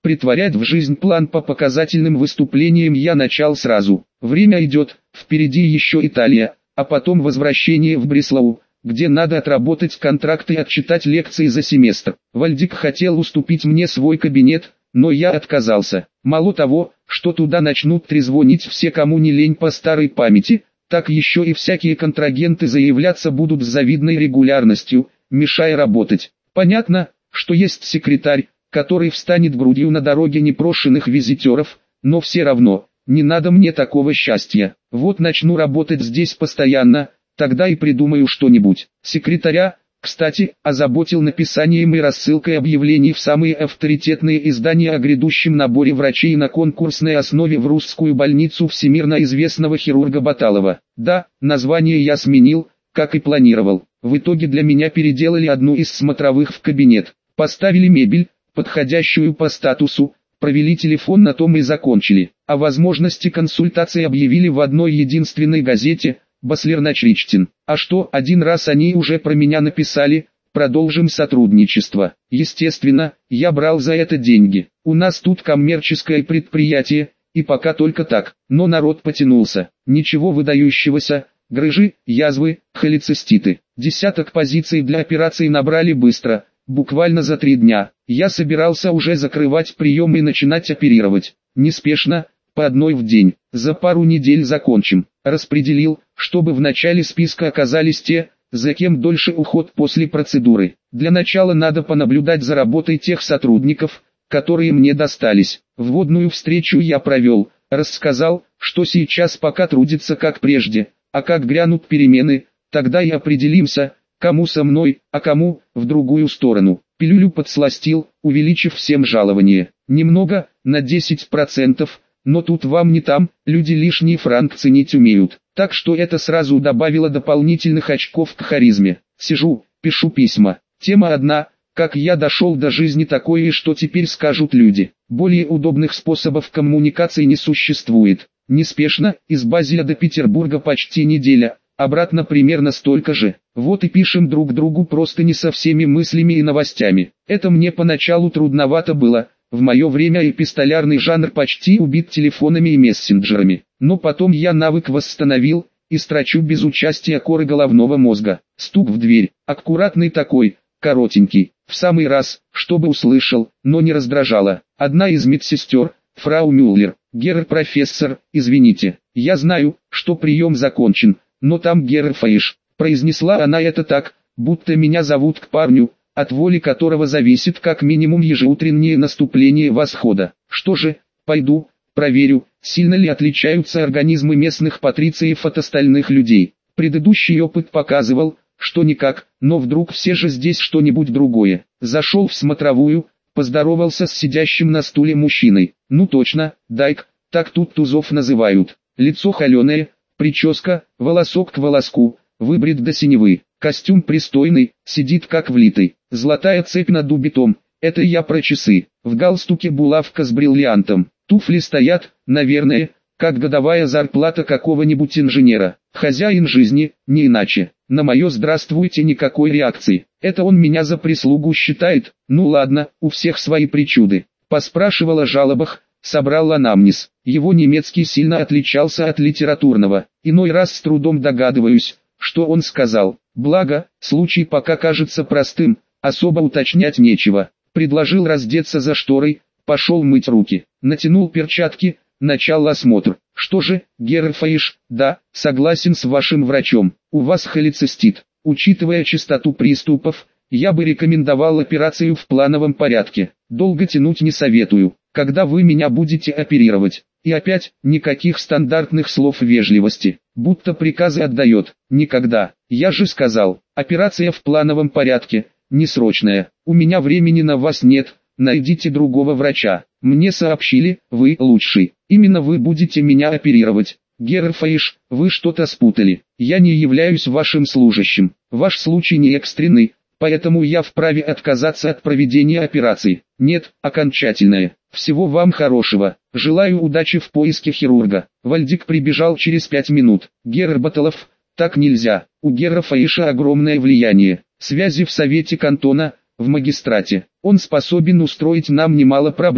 Speaker 1: Притворять в жизнь план по показательным выступлениям я начал сразу. Время идет, впереди еще Италия, а потом возвращение в Бреслау, где надо отработать контракт и отчитать лекции за семестр. Вальдик хотел уступить мне свой кабинет, но я отказался. Мало того, что туда начнут трезвонить все, кому не лень по старой памяти, так еще и всякие контрагенты заявляться будут с завидной регулярностью, мешая работать. Понятно, что есть секретарь, который встанет грудью на дороге непрошенных визитеров, но все равно, не надо мне такого счастья. Вот начну работать здесь постоянно, тогда и придумаю что-нибудь. Секретаря, кстати, озаботил написанием и рассылкой объявлений в самые авторитетные издания о грядущем наборе врачей на конкурсной основе в русскую больницу всемирно известного хирурга Баталова. Да, название я сменил, как и планировал. В итоге для меня переделали одну из смотровых в кабинет. Поставили мебель, подходящую по статусу, провели телефон, на том и закончили. О возможности консультации объявили в одной единственной газете «Баслер-Начричтин». А что, один раз они уже про меня написали, продолжим сотрудничество. Естественно, я брал за это деньги. У нас тут коммерческое предприятие, и пока только так, но народ потянулся. Ничего выдающегося, грыжи, язвы, холециститы. Десяток позиций для операции набрали быстро. Буквально за три дня. Я собирался уже закрывать прием и начинать оперировать. Неспешно, по одной в день. За пару недель закончим. Распределил, чтобы в начале списка оказались те, за кем дольше уход после процедуры. Для начала надо понаблюдать за работой тех сотрудников, которые мне достались. Вводную встречу я провел, рассказал, что сейчас пока трудится как прежде, а как грянут перемены, тогда и определимся, кому со мной, а кому в другую сторону. Пилюлю подсластил, увеличив всем жалование. Немного, на десять процентов, но тут вам не там, люди лишний франк ценить умеют. Так что это сразу добавило дополнительных очков к харизме. Сижу, пишу письма. Тема одна, как я дошел до жизни такой и что теперь скажут люди. Более удобных способов коммуникации не существует. Неспешно, из Базеля до Петербурга почти неделя. Обратно примерно столько же. Вот и пишем друг другу просто не со всеми мыслями и новостями. Это мне поначалу трудновато было. В мое время эпистолярный жанр почти убит телефонами и мессенджерами. Но потом я навык восстановил, и строчу без участия коры головного мозга. Стук в дверь. Аккуратный такой, коротенький. В самый раз, чтобы услышал, но не раздражало. Одна из медсестер, фрау Мюллер. Герр профессор, извините. Я знаю, что прием закончен. Но там Герр Фейш, произнесла она это так, будто меня зовут к парню, от воли которого зависит как минимум ежеутреннее наступление восхода. Что же, пойду, проверю, сильно ли отличаются организмы местных патрициев от остальных людей. Предыдущий опыт показывал, что никак, но вдруг все же здесь что-нибудь другое. Зашел в смотровую, поздоровался с сидящим на стуле мужчиной. Ну точно, Дайк, так тут тузов называют. Лицо холеное, прическа, волосок к волоску, выбрит до синевы, костюм пристойный, сидит как влитый, золотая цепь над убитом, это я про часы, в галстуке булавка с бриллиантом, туфли стоят, наверное, как годовая зарплата какого-нибудь инженера, хозяин жизни, не иначе, на мое «здравствуйте» никакой реакции, это он меня за прислугу считает, ну ладно, у всех свои причуды, поспрашивал о жалобах, собрал анамнез. Его немецкий сильно отличался от литературного. Иной раз с трудом догадываюсь, что он сказал. Благо, случай пока кажется простым, особо уточнять нечего. Предложил раздеться за шторой, пошел мыть руки. Натянул перчатки, начал осмотр. Что же, Герр Фейш, да, согласен с вашим врачом. У вас холецистит. Учитывая частоту приступов, я бы рекомендовал операцию в плановом порядке. Долго тянуть не советую. Когда вы меня будете оперировать? И опять, никаких стандартных слов вежливости, будто приказы отдает. Никогда. Я же сказал, операция в плановом порядке, не срочная. У меня времени на вас нет, найдите другого врача. Мне сообщили, вы лучший. Именно вы будете меня оперировать. Герр Фейш, вы что-то спутали. Я не являюсь вашим служащим. Ваш случай не экстренный, поэтому я вправе отказаться от проведения операции. Нет, окончательное. Всего вам хорошего. Желаю удачи в поиске хирурга. Вальдик прибежал через пять минут. Герр Баталов, так нельзя. У Герра Фейша огромное влияние. Связи в совете кантона, в магистрате. Он способен устроить нам немало проблем.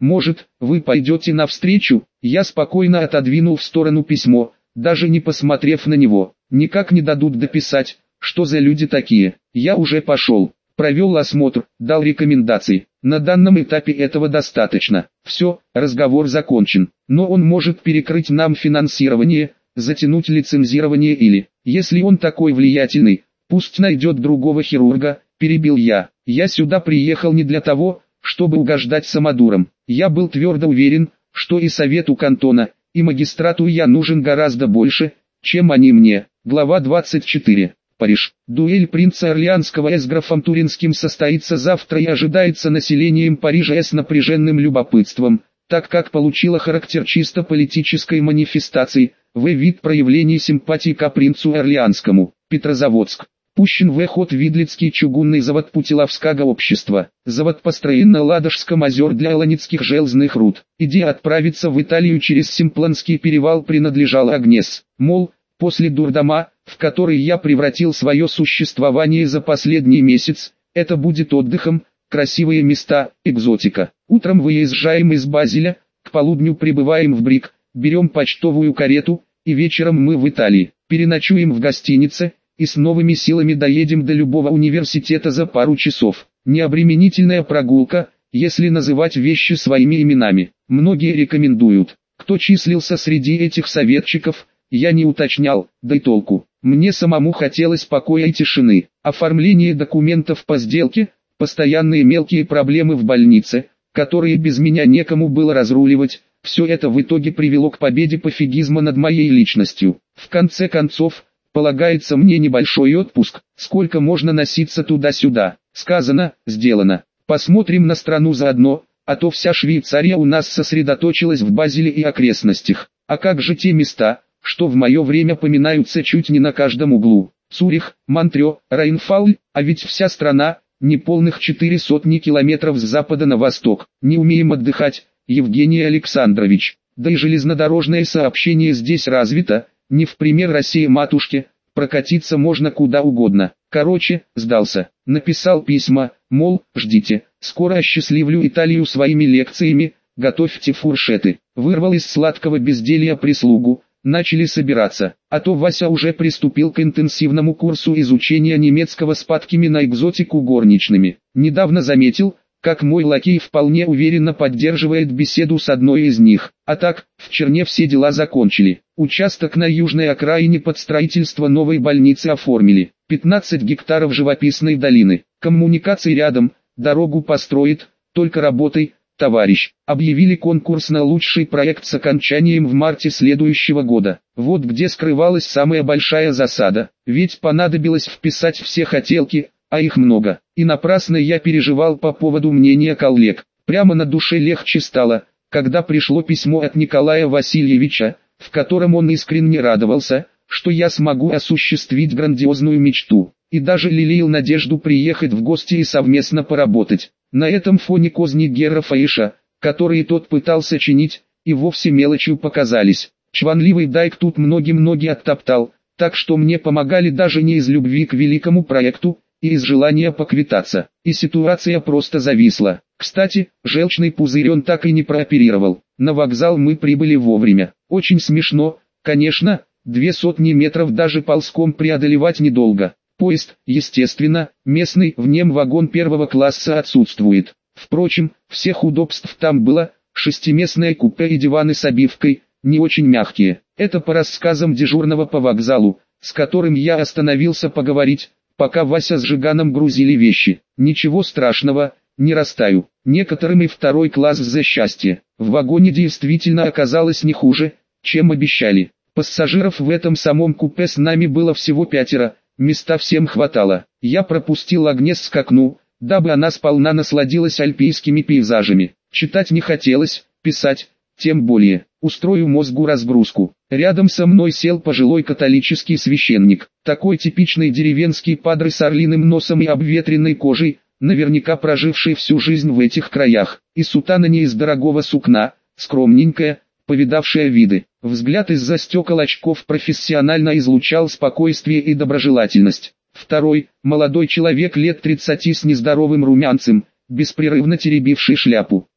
Speaker 1: Может, вы пойдете навстречу? Я спокойно отодвинул в сторону письмо, даже не посмотрев на него. Никак не дадут дописать, что за люди такие. Я уже пошел, провел осмотр, дал рекомендации. На данном этапе этого достаточно. Все, разговор закончен. Но он может перекрыть нам финансирование, затянуть лицензирование или, если он такой влиятельный, пусть найдет другого хирурга, перебил я. Я сюда приехал не для того, чтобы угождать самодурам. Я был твердо уверен, что и совету кантона, и магистрату я нужен гораздо больше, чем они мне. Глава двадцать четыре. Париж. Дуэль принца Орлеанского с графом Туринским состоится завтра и ожидается населением Парижа с напряженным любопытством, так как получила характер чисто политической манифестации, в вид проявлений симпатии к принцу Орлеанскому. Петрозаводск. Пущен в ход Видлицкий чугунный завод Путиловского общества. Завод построен на Ладожском озер для Аланицких железных руд. Идея отправиться в Италию через Симпланский перевал принадлежала Агнес. Мол, после дурдома, в который я превратил свое существование за последний месяц, это будет отдыхом, красивые места, экзотика. Утром выезжаем из Базеля, к полудню прибываем в Брик, берем почтовую карету, и вечером мы в Италии. Переночуем в гостинице, и с новыми силами доедем до любого университета за пару часов. Необременительная прогулка, если называть вещи своими именами. Многие рекомендуют. Кто числился среди этих советчиков, я не уточнял, да и толку. Мне самому хотелось покоя и тишины. Оформление документов по сделке, постоянные мелкие проблемы в больнице, которые без меня некому было разруливать, все это в итоге привело к победе пофигизма над моей личностью. В конце концов, полагается мне небольшой отпуск, сколько можно носиться туда-сюда. Сказано, сделано. Посмотрим на страну заодно, а то вся Швейцария у нас сосредоточилась в Базеле и окрестностях. А как же те места, что в мое время поминаются чуть не на каждом углу? Цюрих, Монтрё, Райнфауль, а ведь вся страна, неполных четыре сотни километров с запада на восток. Не умеем отдыхать, Евгений Александрович. Да и железнодорожное сообщение здесь развито, не в пример России-матушке, прокатиться можно куда угодно. Короче, сдался. Написал письма, мол, ждите, скоро осчастливлю Италию своими лекциями, готовьте фуршеты. Вырвал из сладкого безделья прислугу, начали собираться. А то Вася уже приступил к интенсивному курсу изучения немецкого с падками на экзотику горничными. Недавно заметил, как мой лакей вполне уверенно поддерживает беседу с одной из них. А так, в Черне все дела закончили. Участок на южной окраине под строительство новой больницы оформили. пятнадцать гектаров живописной долины. Коммуникации рядом, дорогу построит, только работай, товарищ. Объявили конкурс на лучший проект с окончанием в марте следующего года. Вот где скрывалась самая большая засада. Ведь понадобилось вписать все хотелки, а их много. И напрасно я переживал по поводу мнения коллег. Прямо на душе легче стало, когда пришло письмо от Николая Васильевича, в котором он искренне радовался, что я смогу осуществить грандиозную мечту, и даже лелеял надежду приехать в гости и совместно поработать. На этом фоне козни Гера Фаиша, которые тот пытался чинить, и вовсе мелочью показались. Чванливый Дайк тут многим ноги оттоптал, так что мне помогали даже не из любви к великому проекту, и из желания поквитаться. И ситуация просто зависла. Кстати, желчный пузырь он так и не прооперировал. На вокзал мы прибыли вовремя. Очень смешно, конечно, две сотни метров даже ползком преодолевать недолго. Поезд, естественно, местный, в нем вагон первого класса отсутствует. Впрочем, всех удобств там было, шестиместное купе и диваны с обивкой, не очень мягкие. Это по рассказам дежурного по вокзалу, с которым я остановился поговорить, пока Вася с Жиганом грузили вещи. Ничего страшного, не растаю. Некоторым и второй класс за счастье. В вагоне действительно оказалось не хуже, чем обещали. Пассажиров в этом самом купе с нами было всего пятеро, места всем хватало. Я пропустил Агнес к окну, дабы она сполна насладилась альпийскими пейзажами. Читать не хотелось, писать, тем более. Устрою мозгу разгрузку. Рядом со мной сел пожилой католический священник. Такой типичный деревенский падре с орлиным носом и обветренной кожей, наверняка проживший всю жизнь в этих краях. И сутана не из дорогого сукна, скромненькая, повидавшая виды. Взгляд из-за стекол очков профессионально излучал спокойствие и доброжелательность. Второй, молодой человек лет тридцати с нездоровым румянцем, беспрерывно теребивший шляпу.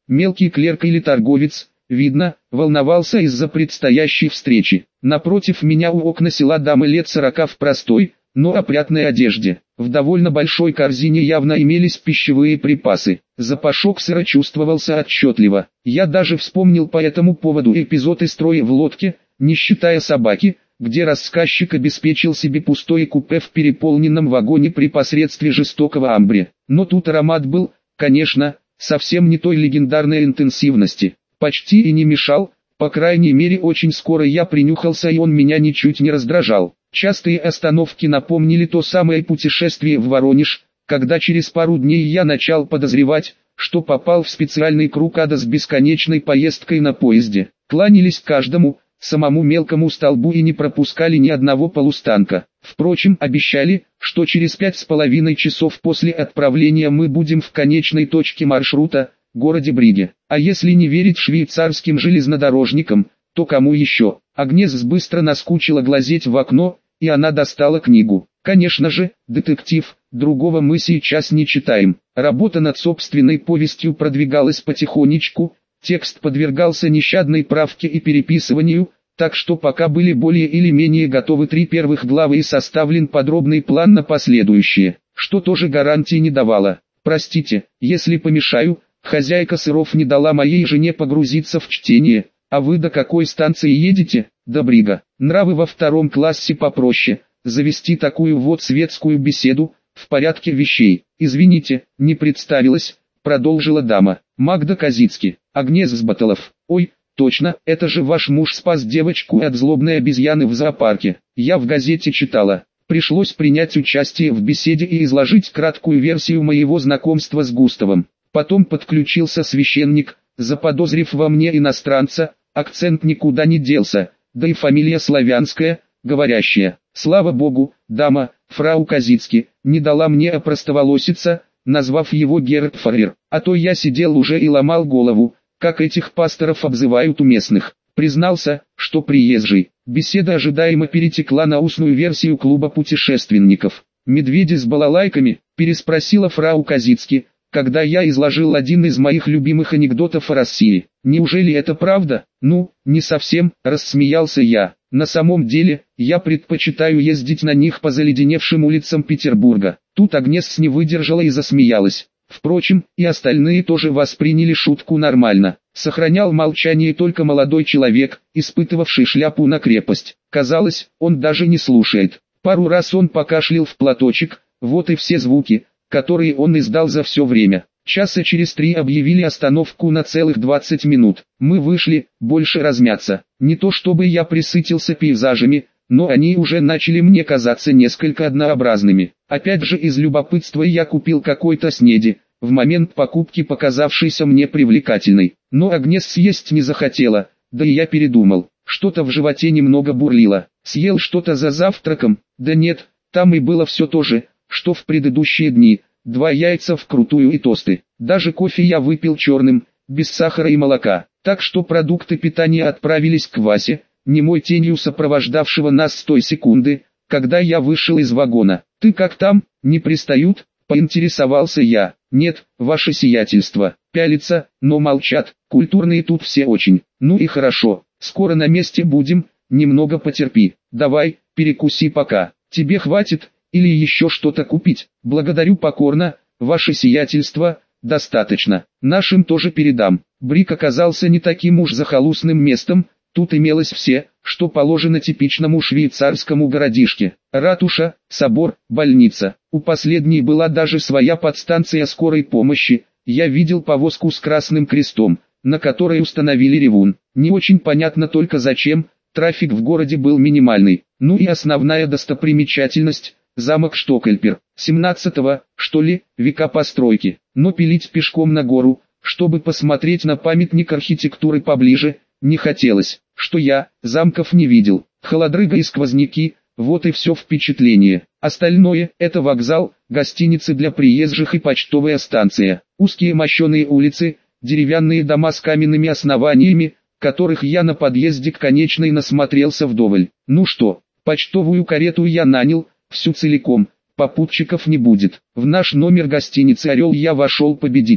Speaker 1: Мелкий клерк или торговец, видно, волновался из-за предстоящей встречи. Напротив меня у окна села дамы лет сорока в простой, но опрятной одежде. В довольно большой корзине явно имелись пищевые припасы. Запашок сыра чувствовался отчетливо. Я даже вспомнил по этому поводу эпизод из «Трои в лодке», не считая собаки, где рассказчик обеспечил себе пустое купе в переполненном вагоне при посредстве жестокого амбре. Но тут аромат был, конечно, совсем не той легендарной интенсивности. Почти и не мешал, по крайней мере очень скоро я принюхался и он меня ничуть не раздражал. Частые остановки напомнили то самое путешествие в Воронеж, когда через пару дней я начал подозревать, что попал в специальный круг ада с бесконечной поездкой на поезде. Кланялись каждому, самому мелкому столбу и не пропускали ни одного полустанка. Впрочем, обещали, что через пять с половиной часов после отправления мы будем в конечной точке маршрута, городе Бриге. А если не верить швейцарским железнодорожникам, то кому еще? Агнес быстро наскучила глазеть в окно, и она достала книгу. Конечно же, детектив, другого мы сейчас не читаем. Работа над собственной повестью продвигалась потихонечку, текст подвергался нещадной правке и переписыванию, так что пока были более или менее готовы три первых главы и составлен подробный план на последующие, что тоже гарантии не давало. Простите, если помешаю, хозяйка сыров не дала моей жене погрузиться в чтение. А вы до какой станции едете? До Брига. Нравы во втором классе попроще. Завести такую вот светскую беседу, в порядке вещей. Извините, не представилась, продолжила дама. Магда Козицки. Агнес Сбаталов. Ой, точно, это же ваш муж спас девочку от злобной обезьяны в зоопарке. Я в газете читала. Пришлось принять участие в беседе и изложить краткую версию моего знакомства с Густавом. Потом подключился священник, заподозрив во мне иностранца, акцент никуда не делся, да и фамилия славянская, говорящая. Слава богу, дама, фрау Козицки, не дала мне опростоволоситься, назвав его Герд Фарер, а то я сидел уже и ломал голову, как этих пасторов обзывают у местных. Признался, что приезжий. Беседа ожидаемо перетекла на устную версию клуба путешественников. «Медведи с балалайками?» – переспросила фрау Козицки, когда я изложил один из моих любимых анекдотов о России. «Неужели это правда?» «Ну, не совсем», – рассмеялся я. «На самом деле, я предпочитаю ездить на них по заледеневшим улицам Петербурга». Тут Агнес не выдержала и засмеялась. Впрочем, и остальные тоже восприняли шутку нормально. Сохранял молчание только молодой человек, испытывавший шляпу на крепость. Казалось, он даже не слушает. Пару раз он покашлял в платочек, вот и все звуки, которые он издал за все время. Часа через три объявили остановку на целых двадцать минут. Мы вышли, больше размяться. Не то чтобы я присытился пейзажами, но они уже начали мне казаться несколько однообразными. Опять же из любопытства я купил какой-то снеди, в момент покупки показавшейся мне привлекательной. Но Агнес съесть не захотела, да и я передумал. Что-то в животе немного бурлило. Съел что-то за завтраком? Да нет, там и было все то же, что в предыдущие дни. Два яйца вкрутую и тосты. Даже кофе я выпил черным, без сахара и молока. Так что продукты питания отправились к Васе, немой тенью сопровождавшего нас с той секунды, когда я вышел из вагона. «Ты как там, не пристают?» – поинтересовался я. «Нет, ваше сиятельство». Пялятся, но молчат, культурные тут все очень. «Ну и хорошо, скоро на месте будем, немного потерпи. Давай, перекуси пока. Тебе хватит, или еще что-то купить?» «Благодарю покорно, ваше сиятельство, достаточно. Нашим тоже передам». Бриг оказался не таким уж захолустным местом. Тут имелось все, что положено типичному швейцарскому городишке. Ратуша, собор, больница. У последней была даже своя подстанция скорой помощи. Я видел повозку с красным крестом, на которой установили ревун. Не очень понятно только зачем, трафик в городе был минимальный. Ну и основная достопримечательность – замок Штокольпер. семнадцатого, что ли, века постройки. Но пилить пешком на гору, чтобы посмотреть на памятник архитектуры поближе, не хотелось. Что я, замков не видел. Холодрыга и сквозняки, вот и все впечатление. Остальное – это вокзал, гостиницы для приезжих и почтовая станция. Узкие мощеные улицы, деревянные дома с каменными основаниями, которых я на подъезде к конечной насмотрелся вдоволь. Ну что, почтовую карету я нанял, всю целиком, попутчиков не будет. В наш номер гостиницы «Орел» я вошел победителем.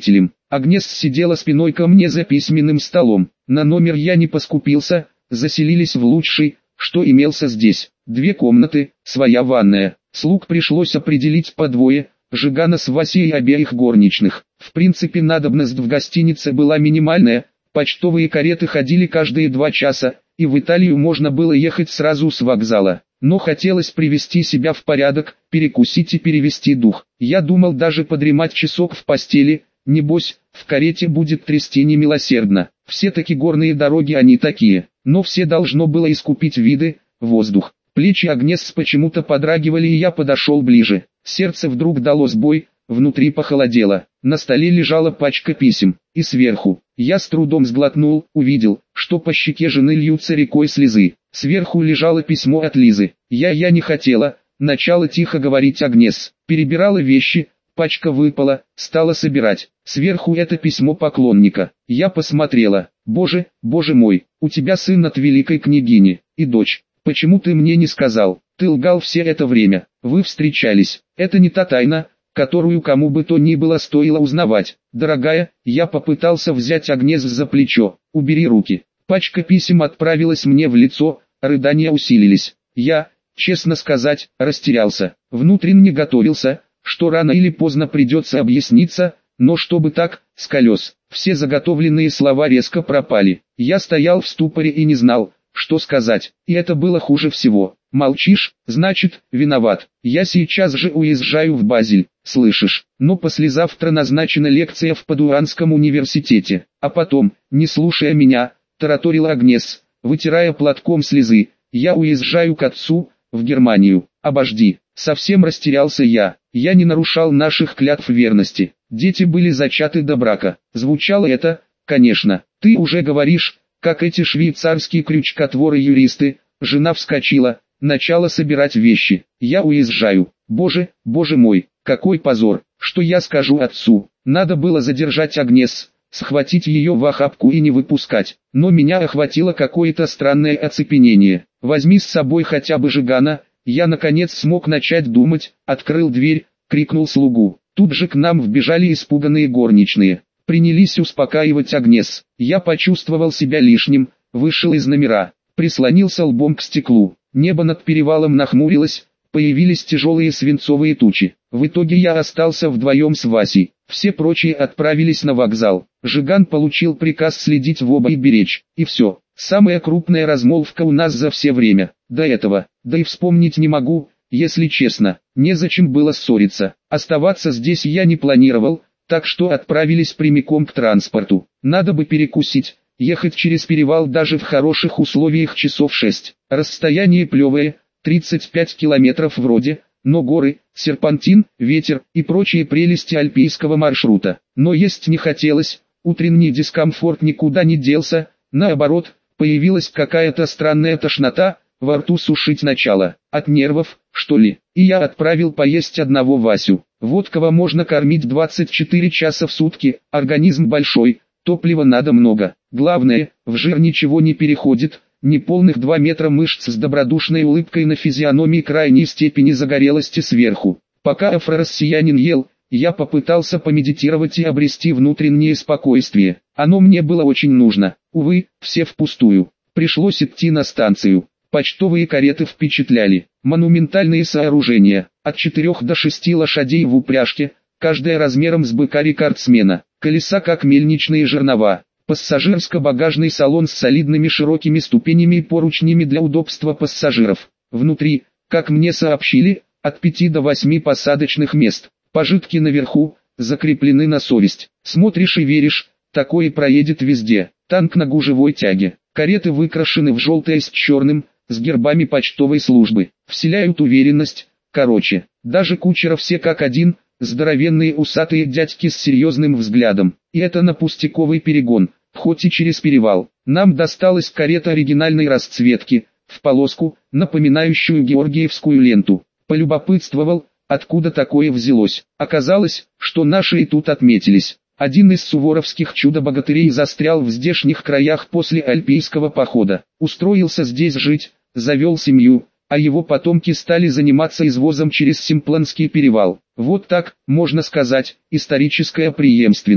Speaker 1: Агнес сидела спиной ко мне за письменным столом. На номер я не поскупился, заселились в лучший, что имелся здесь. Две комнаты, своя ванная. Слуг пришлось определить по двое, Жигана с Васей и обеих горничных. В принципе, надобность в гостинице была минимальная, почтовые кареты ходили каждые два часа, и в Италию можно было ехать сразу с вокзала. Но хотелось привести себя в порядок, перекусить и перевести дух. Я думал даже подремать часок в постели, небось, в карете будет трясти немилосердно. Все-таки горные дороги они такие, но все должно было искупить виды, воздух. Плечи Агнес почему-то подрагивали, и я подошел ближе. Сердце вдруг дало сбой, внутри похолодело. На столе лежала пачка писем, и сверху. Я с трудом сглотнул, увидел, что по щеке жены льются рекой слезы. Сверху лежало письмо от Лизы. Я я не хотела, начала тихо говорить Агнес. Перебирала вещи, пачка выпала, стала собирать. Сверху это письмо поклонника. Я посмотрела. Боже, боже мой, у тебя сын от великой княгини, и дочь. Почему ты мне не сказал? Ты лгал все это время. Вы встречались. Это не та тайна, которую кому бы то ни было стоило узнавать. Дорогая, я попытался взять Агнес за плечо. Убери руки. Пачка писем отправилась мне в лицо, рыдания усилились. Я, честно сказать, растерялся. Внутренне готовился, что рано или поздно придется объясниться, но чтобы так, с колес. Все заготовленные слова резко пропали. Я стоял в ступоре и не знал, что сказать, и это было хуже всего. Молчишь, значит, виноват. Я сейчас же уезжаю в Базель, слышишь? Но послезавтра назначена лекция в Падуанском университете. А потом, не слушая меня, тараторила Агнес, вытирая платком слезы, я уезжаю к отцу, в Германию. Обожди, совсем растерялся я. Я не нарушал наших клятв верности. Дети были зачаты до брака. Звучало это, конечно. Ты уже говоришь, как эти швейцарские крючкотворы-юристы. Жена вскочила, начала собирать вещи. Я уезжаю. Боже, боже мой, какой позор. Что я скажу отцу? Надо было задержать Агнес, схватить ее в охапку и не выпускать. Но меня охватило какое-то странное оцепенение. Возьми с собой хотя бы Жигана. Я наконец смог начать думать, открыл дверь, крикнул слугу. Тут же к нам вбежали испуганные горничные. Принялись успокаивать Агнес. Я почувствовал себя лишним, вышел из номера, прислонился лбом к стеклу. Небо над перевалом нахмурилось, появились тяжелые свинцовые тучи. В итоге я остался вдвоем с Васей. Все прочие отправились на вокзал. Жиган получил приказ следить в оба и беречь. И все. Самая крупная размолвка у нас за все время. До этого. Да и вспомнить не могу, если честно. Незачем было ссориться. Оставаться здесь я не планировал, так что отправились прямиком к транспорту. Надо бы перекусить. Ехать через перевал даже в хороших условиях часов шесть. Расстояние плевое, тридцать пять километров вроде, но горы, серпантин, ветер и прочие прелести альпийского маршрута. Но есть не хотелось, утренний дискомфорт никуда не делся, наоборот, появилась какая-то странная тошнота, во рту сушить начало. От нервов, что ли? И я отправил поесть одного Васю. Вот кого можно кормить двадцать четыре часа в сутки, организм большой, топлива надо много. Главное, в жир ничего не переходит, неполных два метра мышц с добродушной улыбкой на физиономии крайней степени загорелости сверху. Пока афророссиянин ел, я попытался помедитировать и обрести внутреннее спокойствие. Оно мне было очень нужно. Увы, все впустую. Пришлось идти на станцию. Почтовые кареты впечатляли. Монументальные сооружения, от четырёх до шести лошадей в упряжке, каждая размером с быка-рекордсмена. Колеса как мельничные жернова. Пассажирско-багажный салон с солидными широкими ступенями и поручнями для удобства пассажиров. Внутри, как мне сообщили, от пяти до восьми посадочных мест. Пожитки наверху, закреплены на совесть. Смотришь и веришь, такое проедет везде. Танк на гужевой тяге. Кареты выкрашены в желтое с черным, с гербами почтовой службы. Вселяют уверенность. Короче, даже кучера все как один, здоровенные усатые дядьки с серьезным взглядом. И это на пустяковый перегон, хоть и через перевал. Нам досталась карета оригинальной расцветки, в полоску, напоминающую георгиевскую ленту. Полюбопытствовал, откуда такое взялось. Оказалось, что наши и тут отметились. Один из суворовских чудо-богатырей застрял в здешних краях после альпийского похода. Устроился здесь жить, завел семью, а его потомки стали заниматься извозом через Симпланский перевал. Вот так, можно сказать, историческая преемственность.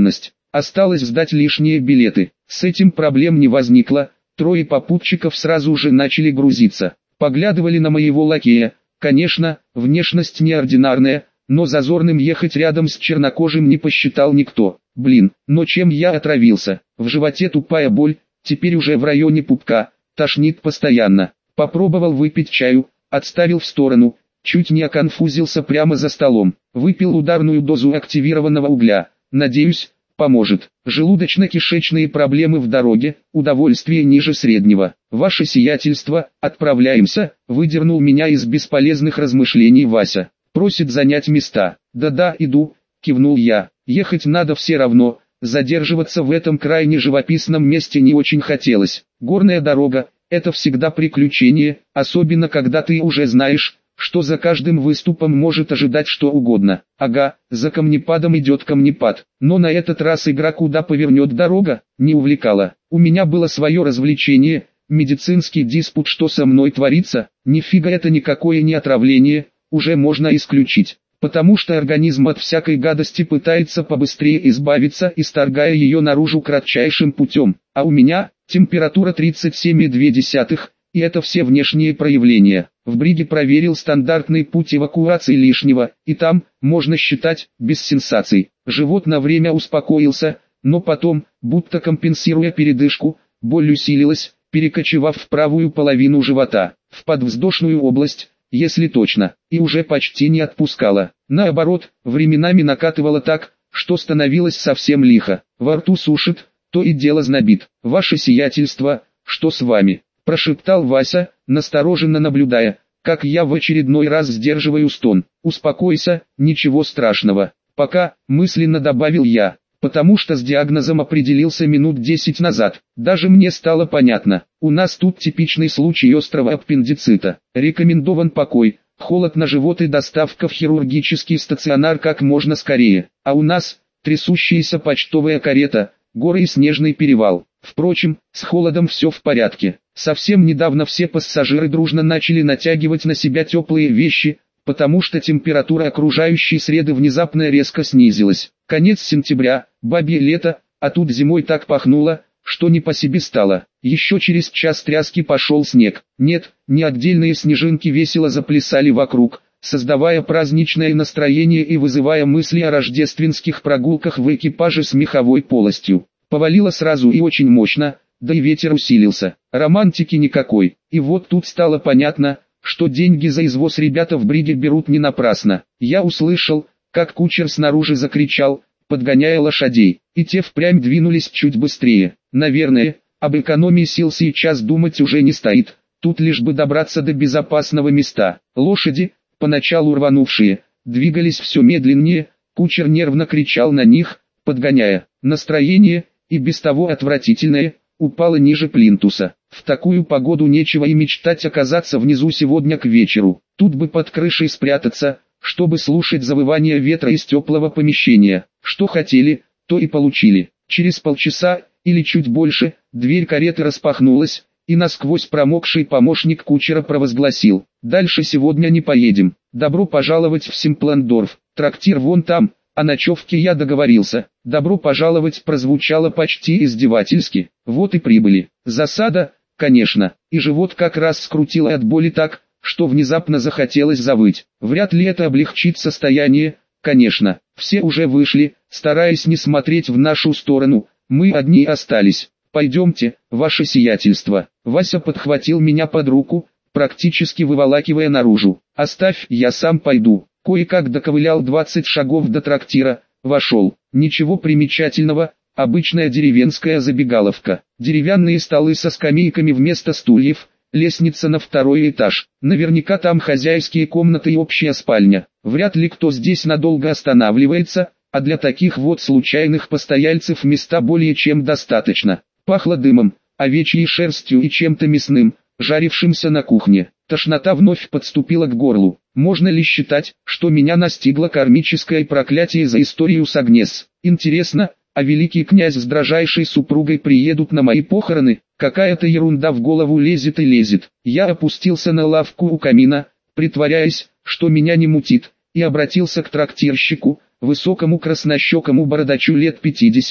Speaker 1: Осталось сдать лишние билеты. С этим проблем не возникло, трое попутчиков сразу же начали грузиться. Поглядывали на моего лакея. Конечно, внешность неординарная, но зазорным ехать рядом с чернокожим не посчитал никто. Блин, но чем я отравился? В животе тупая боль, теперь уже в районе пупка, тошнит постоянно. Попробовал выпить чаю, отставил в сторону, чуть не оконфузился прямо за столом. Выпил ударную дозу активированного угля, надеюсь, поможет. Желудочно-кишечные проблемы в дороге, удовольствие ниже среднего. Ваше сиятельство, отправляемся, выдернул меня из бесполезных размышлений Вася. Просит занять места. Да-да, иду, кивнул я. Ехать надо все равно, задерживаться в этом крайне живописном месте не очень хотелось. Горная дорога – это всегда приключение, особенно когда ты уже знаешь, что за каждым выступом может ожидать что угодно. Ага, за камнепадом идет камнепад, но на этот раз игра куда повернет дорога, не увлекала. У меня было свое развлечение, медицинский диспут, что со мной творится, нифига это никакое не отравление, уже можно исключить. Потому что организм от всякой гадости пытается побыстрее избавиться, исторгая ее наружу кратчайшим путем. А у меня температура тридцать семь и две десятых, и это все внешние проявления. В бриге проверил стандартный путь эвакуации лишнего, и там, можно считать, без сенсаций. Живот на время успокоился, но потом, будто компенсируя передышку, боль усилилась, перекочевав в правую половину живота, в подвздошную область, если точно, и уже почти не отпускала. Наоборот, временами накатывала так, что становилось совсем лихо. Во рту сушит, то и дело знобит. «Ваше сиятельство, что с вами?» – прошептал Вася, настороженно наблюдая, как я в очередной раз сдерживаю стон. «Успокойся, ничего страшного. Пока», – мысленно добавил я, потому что с диагнозом определился минут десять назад. Даже мне стало понятно, у нас тут типичный случай острого аппендицита. Рекомендован покой, холод на живот и доставка в хирургический стационар как можно скорее. А у нас трясущаяся почтовая карета, горы и снежный перевал. Впрочем, с холодом все в порядке. Совсем недавно все пассажиры дружно начали натягивать на себя теплые вещи, потому что температура окружающей среды внезапно резко снизилась. Конец сентября, бабье лето, а тут зимой так пахнуло, что не по себе стало. Еще через час тряски пошел снег. Нет, не отдельные снежинки весело заплясали вокруг, создавая праздничное настроение и вызывая мысли о рождественских прогулках в экипаже с меховой полостью. Повалило сразу и очень мощно, да и ветер усилился. Романтики никакой. И вот тут стало понятно, что деньги за извоз ребята в бриге берут не напрасно. Я услышал, как кучер снаружи закричал, подгоняя лошадей, и те впрямь двинулись чуть быстрее. Наверное, об экономии сил сейчас думать уже не стоит, тут лишь бы добраться до безопасного места. Лошади, поначалу рванувшие, двигались все медленнее, кучер нервно кричал на них, подгоняя. Настроение, и без того отвратительное, упало ниже плинтуса. В такую погоду нечего и мечтать оказаться внизу сегодня к вечеру. Тут бы под крышей спрятаться, чтобы слушать завывание ветра из теплого помещения. Что хотели, то и получили. Через полчаса, или чуть больше, дверь кареты распахнулась, и насквозь промокший помощник кучера провозгласил: «Дальше сегодня не поедем. Добро пожаловать в Симпландорф. Трактир вон там». О ночевке я договорился. «Добро пожаловать» прозвучало почти издевательски. Вот и прибыли. Засада, конечно, и живот как раз скрутило от боли так, что внезапно захотелось завыть. Вряд ли это облегчит состояние, конечно. Все уже вышли, стараясь не смотреть в нашу сторону, мы одни остались. «Пойдемте, ваше сиятельство». Вася подхватил меня под руку, практически выволакивая наружу. «Оставь, я сам пойду». Кое-как доковылял двадцать шагов до трактира, вошел. Ничего примечательного, обычная деревенская забегаловка. Деревянные столы со скамейками вместо стульев, лестница на второй этаж. Наверняка там хозяйские комнаты и общая спальня. Вряд ли кто здесь надолго останавливается, а для таких вот случайных постояльцев места более чем достаточно. Пахло дымом, овечьей шерстью и чем-то мясным, жарившимся на кухне. Тошнота вновь подступила к горлу. Можно ли считать, что меня настигло кармическое проклятие за историю с Агнес? Интересно, а великий князь с дрожайшей супругой приедут на мои похороны? Какая-то ерунда в голову лезет и лезет. Я опустился на лавку у камина, притворяясь, что меня не мутит, и обратился к трактирщику, высокому краснощекому бородачу лет пятидесяти,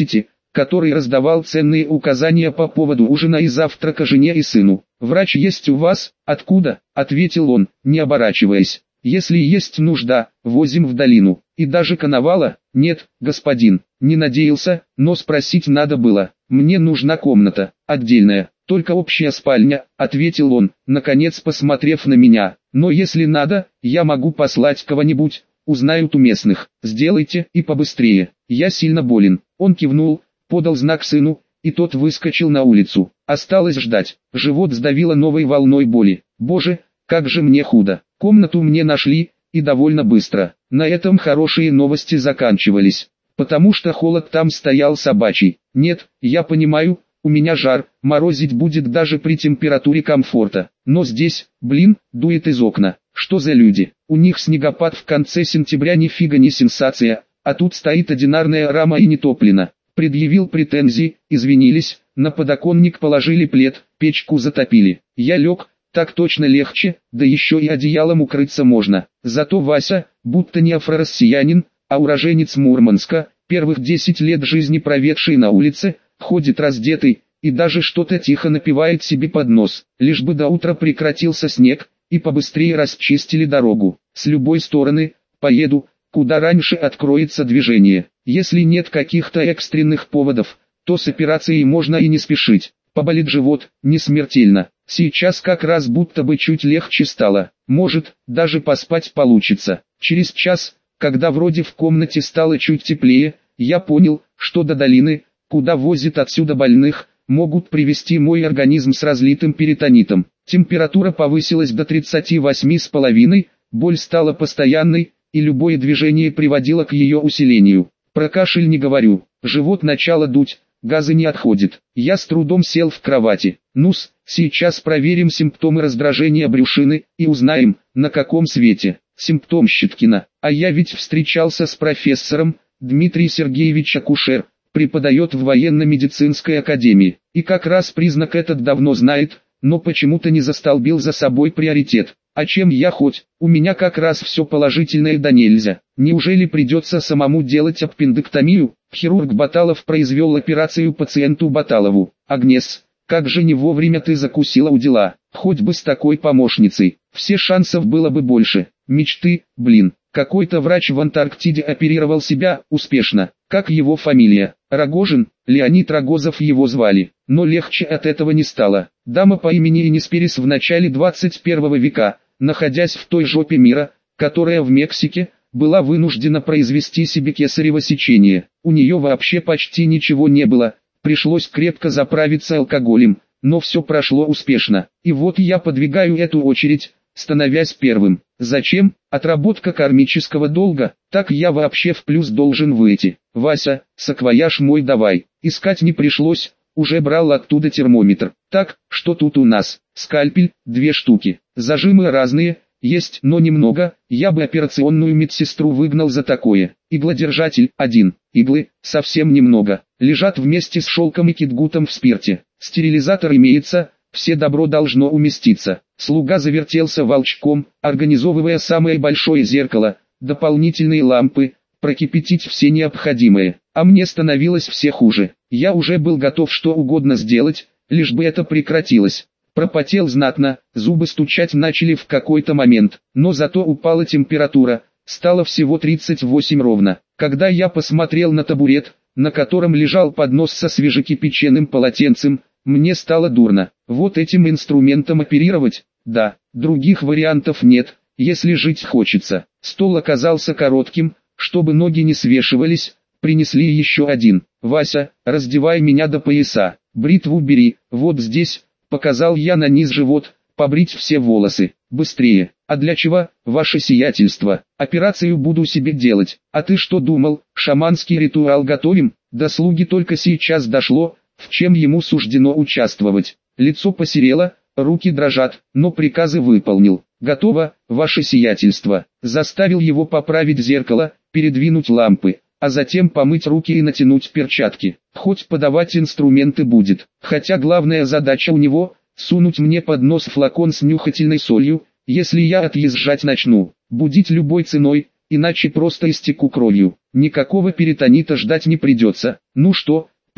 Speaker 1: который раздавал ценные указания по поводу ужина и завтрака жене и сыну. «Врач есть у вас?» «Откуда?» — ответил он, не оборачиваясь. «Если есть нужда, возим в долину. И даже коновала?» «Нет, господин». Не надеялся, но спросить надо было. «Мне нужна комната, отдельная, только общая спальня», — ответил он, наконец посмотрев на меня. «Но если надо, я могу послать кого-нибудь, узнают у местных. Сделайте и побыстрее, я сильно болен». Он кивнул, подал знак сыну, и тот выскочил на улицу. Осталось ждать. Живот сдавило новой волной боли. Боже, как же мне худо. Комнату мне нашли, и довольно быстро. На этом хорошие новости заканчивались, потому что холод там стоял собачий. Нет, я понимаю, у меня жар, морозить будет даже при температуре комфорта. Но здесь, блин, дует из окна. Что за люди? У них снегопад в конце сентября, нифига не сенсация, а тут стоит одинарная рама и не топлена. Предъявил претензии, извинились, на подоконник положили плед, печку затопили. Я лег, так точно легче, да еще и одеялом укрыться можно. Зато Вася, будто не афро-россиянин, а уроженец Мурманска, первых десять лет жизни проведший на улице, ходит раздетый, и даже что-то тихо напевает себе под нос, лишь бы до утра прекратился снег, и побыстрее расчистили дорогу. С любой стороны, поеду, куда раньше откроется движение. Если нет каких-то экстренных поводов, то с операцией можно и не спешить. Поболит живот, не смертельно. Сейчас как раз будто бы чуть легче стало. Может, даже поспать получится. Через час, когда вроде в комнате стало чуть теплее, я понял, что до долины, куда возят отсюда больных, могут привезти мой организм с разлитым перитонитом. Температура повысилась до тридцати восьми с половиной, боль стала постоянной, и любое движение приводило к ее усилению. Про кашель не говорю, живот начало дуть, газы не отходит. Я с трудом сел в кровати. Ну-с, сейчас проверим симптомы раздражения брюшины и узнаем, на каком свете. Симптомщиткина. А я ведь встречался с профессором, Дмитрий Сергеевич акушер, преподает в военно-медицинской академии. И как раз признак этот давно знает, но почему-то не застолбил за собой приоритет. А чем я хоть? У меня как раз все положительное да нельзя. Неужели придется самому делать аппендэктомию? Хирург Баталов произвел операцию пациенту Баталову. Агнес, как же не вовремя ты закусила у дела. Хоть бы с такой помощницей. Все шансов было бы больше. Мечты, блин. Какой-то врач в Антарктиде оперировал себя успешно. Как его фамилия? Рогожин? Леонид Рогозов его звали. Но легче от этого не стало. Дама по имени Энисперис в начале двадцать первого века, находясь в той жопе мира, которая в Мексике, была вынуждена произвести себе кесарево сечение. У нее вообще почти ничего не было, пришлось крепко заправиться алкоголем, но все прошло успешно. И вот я подвигаю эту очередь, становясь первым. Зачем? Отработка кармического долга, так я вообще в плюс должен выйти. Вася, саквояж мой давай. Искать не пришлось, уже брал оттуда термометр. Так, что тут у нас? Скальпель, две штуки. Зажимы разные, есть, но немного, я бы операционную медсестру выгнал за такое. Иглодержатель, один. Иглы, совсем немного. Лежат вместе с шелком и китгутом в спирте. Стерилизатор имеется, все добро должно уместиться. Слуга завертелся волчком, организовывая самое большое зеркало, дополнительные лампы, прокипятить все необходимое. А мне становилось все хуже. Я уже был готов что угодно сделать, лишь бы это прекратилось. Пропотел знатно, зубы стучать начали в какой-то момент, но зато упала температура, стало всего тридцать восемь ровно. Когда я посмотрел на табурет, на котором лежал поднос со свежекипяченым полотенцем, мне стало дурно. Вот этим инструментом оперировать? Да, других вариантов нет, если жить хочется. Стол оказался коротким, чтобы ноги не свешивались, принесли еще один. «Вася, раздевай меня до пояса, бритву бери, вот здесь», показал я на низ живот, побрить все волосы. «Быстрее». «А для чего, ваше сиятельство? Операцию буду себе делать». «А ты что думал, шаманский ритуал готовим?» До слуги только сейчас дошло, в чем ему суждено участвовать. Лицо посерело, руки дрожат, но приказы выполнил. «Готово, ваше сиятельство». Заставил его поправить зеркало, передвинуть лампы, а затем помыть руки и натянуть перчатки. Хоть подавать инструменты будет. Хотя главная задача у него – сунуть мне под нос флакон с нюхательной солью, если я отъезжать начну. Будить любой ценой, иначе просто истеку кровью. Никакого перитонита ждать не придется. Ну что,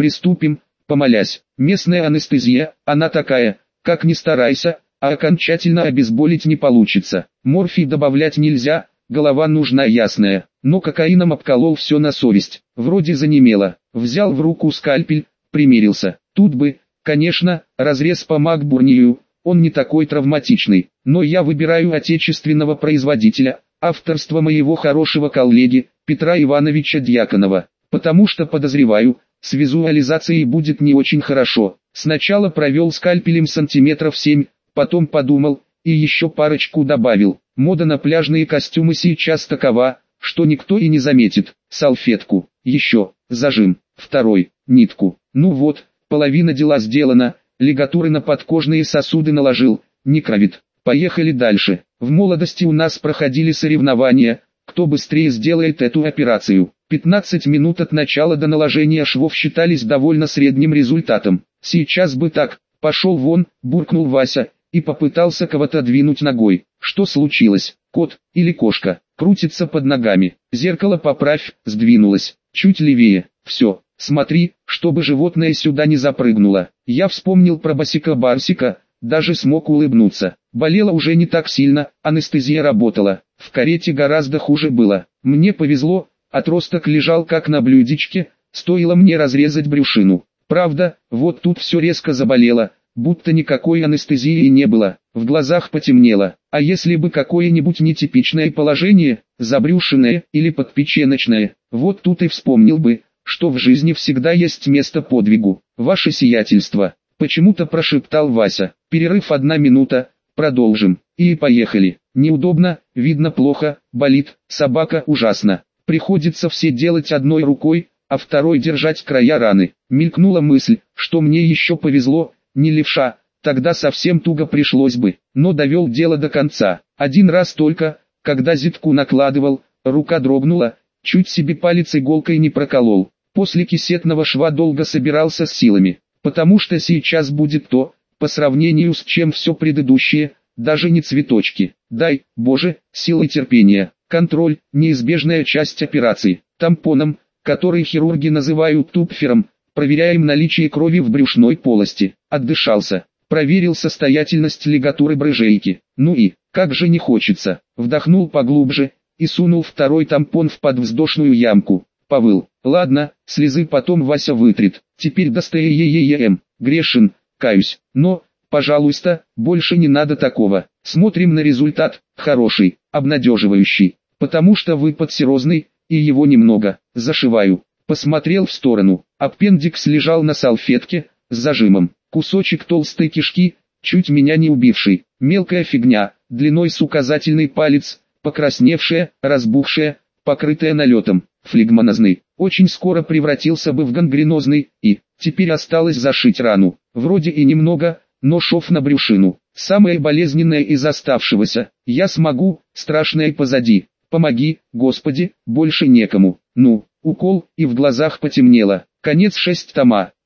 Speaker 1: Приступим, помолясь. Местная анестезия, она такая, как ни старайся, а окончательно обезболить не получится. Морфий добавлять нельзя, голова нужна ясная. Но кокаином обколол все на совесть. Вроде занемело. Взял в руку скальпель, примерился. Тут бы, конечно, разрез по Макбурнию, он не такой травматичный. Но я выбираю отечественного производителя, авторство моего хорошего коллеги, Петра Ивановича Дьяконова. Потому что подозреваю, с визуализацией будет не очень хорошо. Сначала провел скальпелем сантиметров семь, потом подумал, и еще парочку добавил. Мода на пляжные костюмы сейчас такова, что никто и не заметит. Салфетку, еще, зажим, второй, нитку. Ну вот, половина дела сделана, лигатуры на подкожные сосуды наложил, не кровит. Поехали дальше. В молодости у нас проходили соревнования, кто быстрее сделает эту операцию. пятнадцать минут от начала до наложения швов считались довольно средним результатом. Сейчас бы так, пошел вон, буркнул Вася, и попытался кого-то двинуть ногой. Что случилось, кот или кошка? Крутится под ногами. Зеркало поправь, сдвинулось. Чуть левее. Все, смотри, чтобы животное сюда не запрыгнуло. Я вспомнил про Басика-Барсика, даже смог улыбнуться. Болело уже не так сильно, анестезия работала. В карете гораздо хуже было. Мне повезло, отросток лежал как на блюдечке, стоило мне разрезать брюшину. Правда, вот тут все резко заболело, будто никакой анестезии не было, в глазах потемнело. А если бы какое-нибудь нетипичное положение, забрюшинное или подпеченочное, вот тут и вспомнил бы, что в жизни всегда есть место подвигу. Ваше сиятельство, почему-то прошептал Вася. Перерыв одна минута, продолжим. И поехали. Неудобно, видно плохо, болит, собака ужасно. Приходится все делать одной рукой, а второй держать края раны. Мелькнула мысль, что мне еще повезло, не левша, тогда совсем туго пришлось бы, но довел дело до конца. Один раз только, когда зитку накладывал, рука дрогнула, чуть себе палец иголкой не проколол. После кисетного шва долго собирался с силами, потому что сейчас будет то, по сравнению с чем все предыдущее, даже не цветочки. Дай, Боже, силы терпения. Контроль, неизбежная часть операции. Тампоном, который хирурги называют тупфером, проверяем наличие крови в брюшной полости. Отдышался, проверил состоятельность лигатуры брыжейки. Ну и, как же не хочется. Вдохнул поглубже и сунул второй тампон в подвздошную ямку. Повыл. Ладно, слезы потом Вася вытрет. Теперь достаем. Грешен, каюсь. Но, пожалуйста, больше не надо такого. Смотрим на результат. Хороший, обнадеживающий. Потому что выпад серозный, и его немного. Зашиваю. Посмотрел в сторону. Аппендикс лежал на салфетке, с зажимом. Кусочек толстой кишки, чуть меня не убивший. Мелкая фигня, длиной с указательный палец, покрасневшая, разбухшая, покрытая налетом. Флегмонозный. Очень скоро превратился бы в гангренозный, и, теперь осталось зашить рану. Вроде и немного, но шов на брюшину. Самое болезненное из оставшегося. Я смогу, страшное позади. Помоги, Господи, больше некому. Ну, укол, и в глазах потемнело. Конец шесть тома.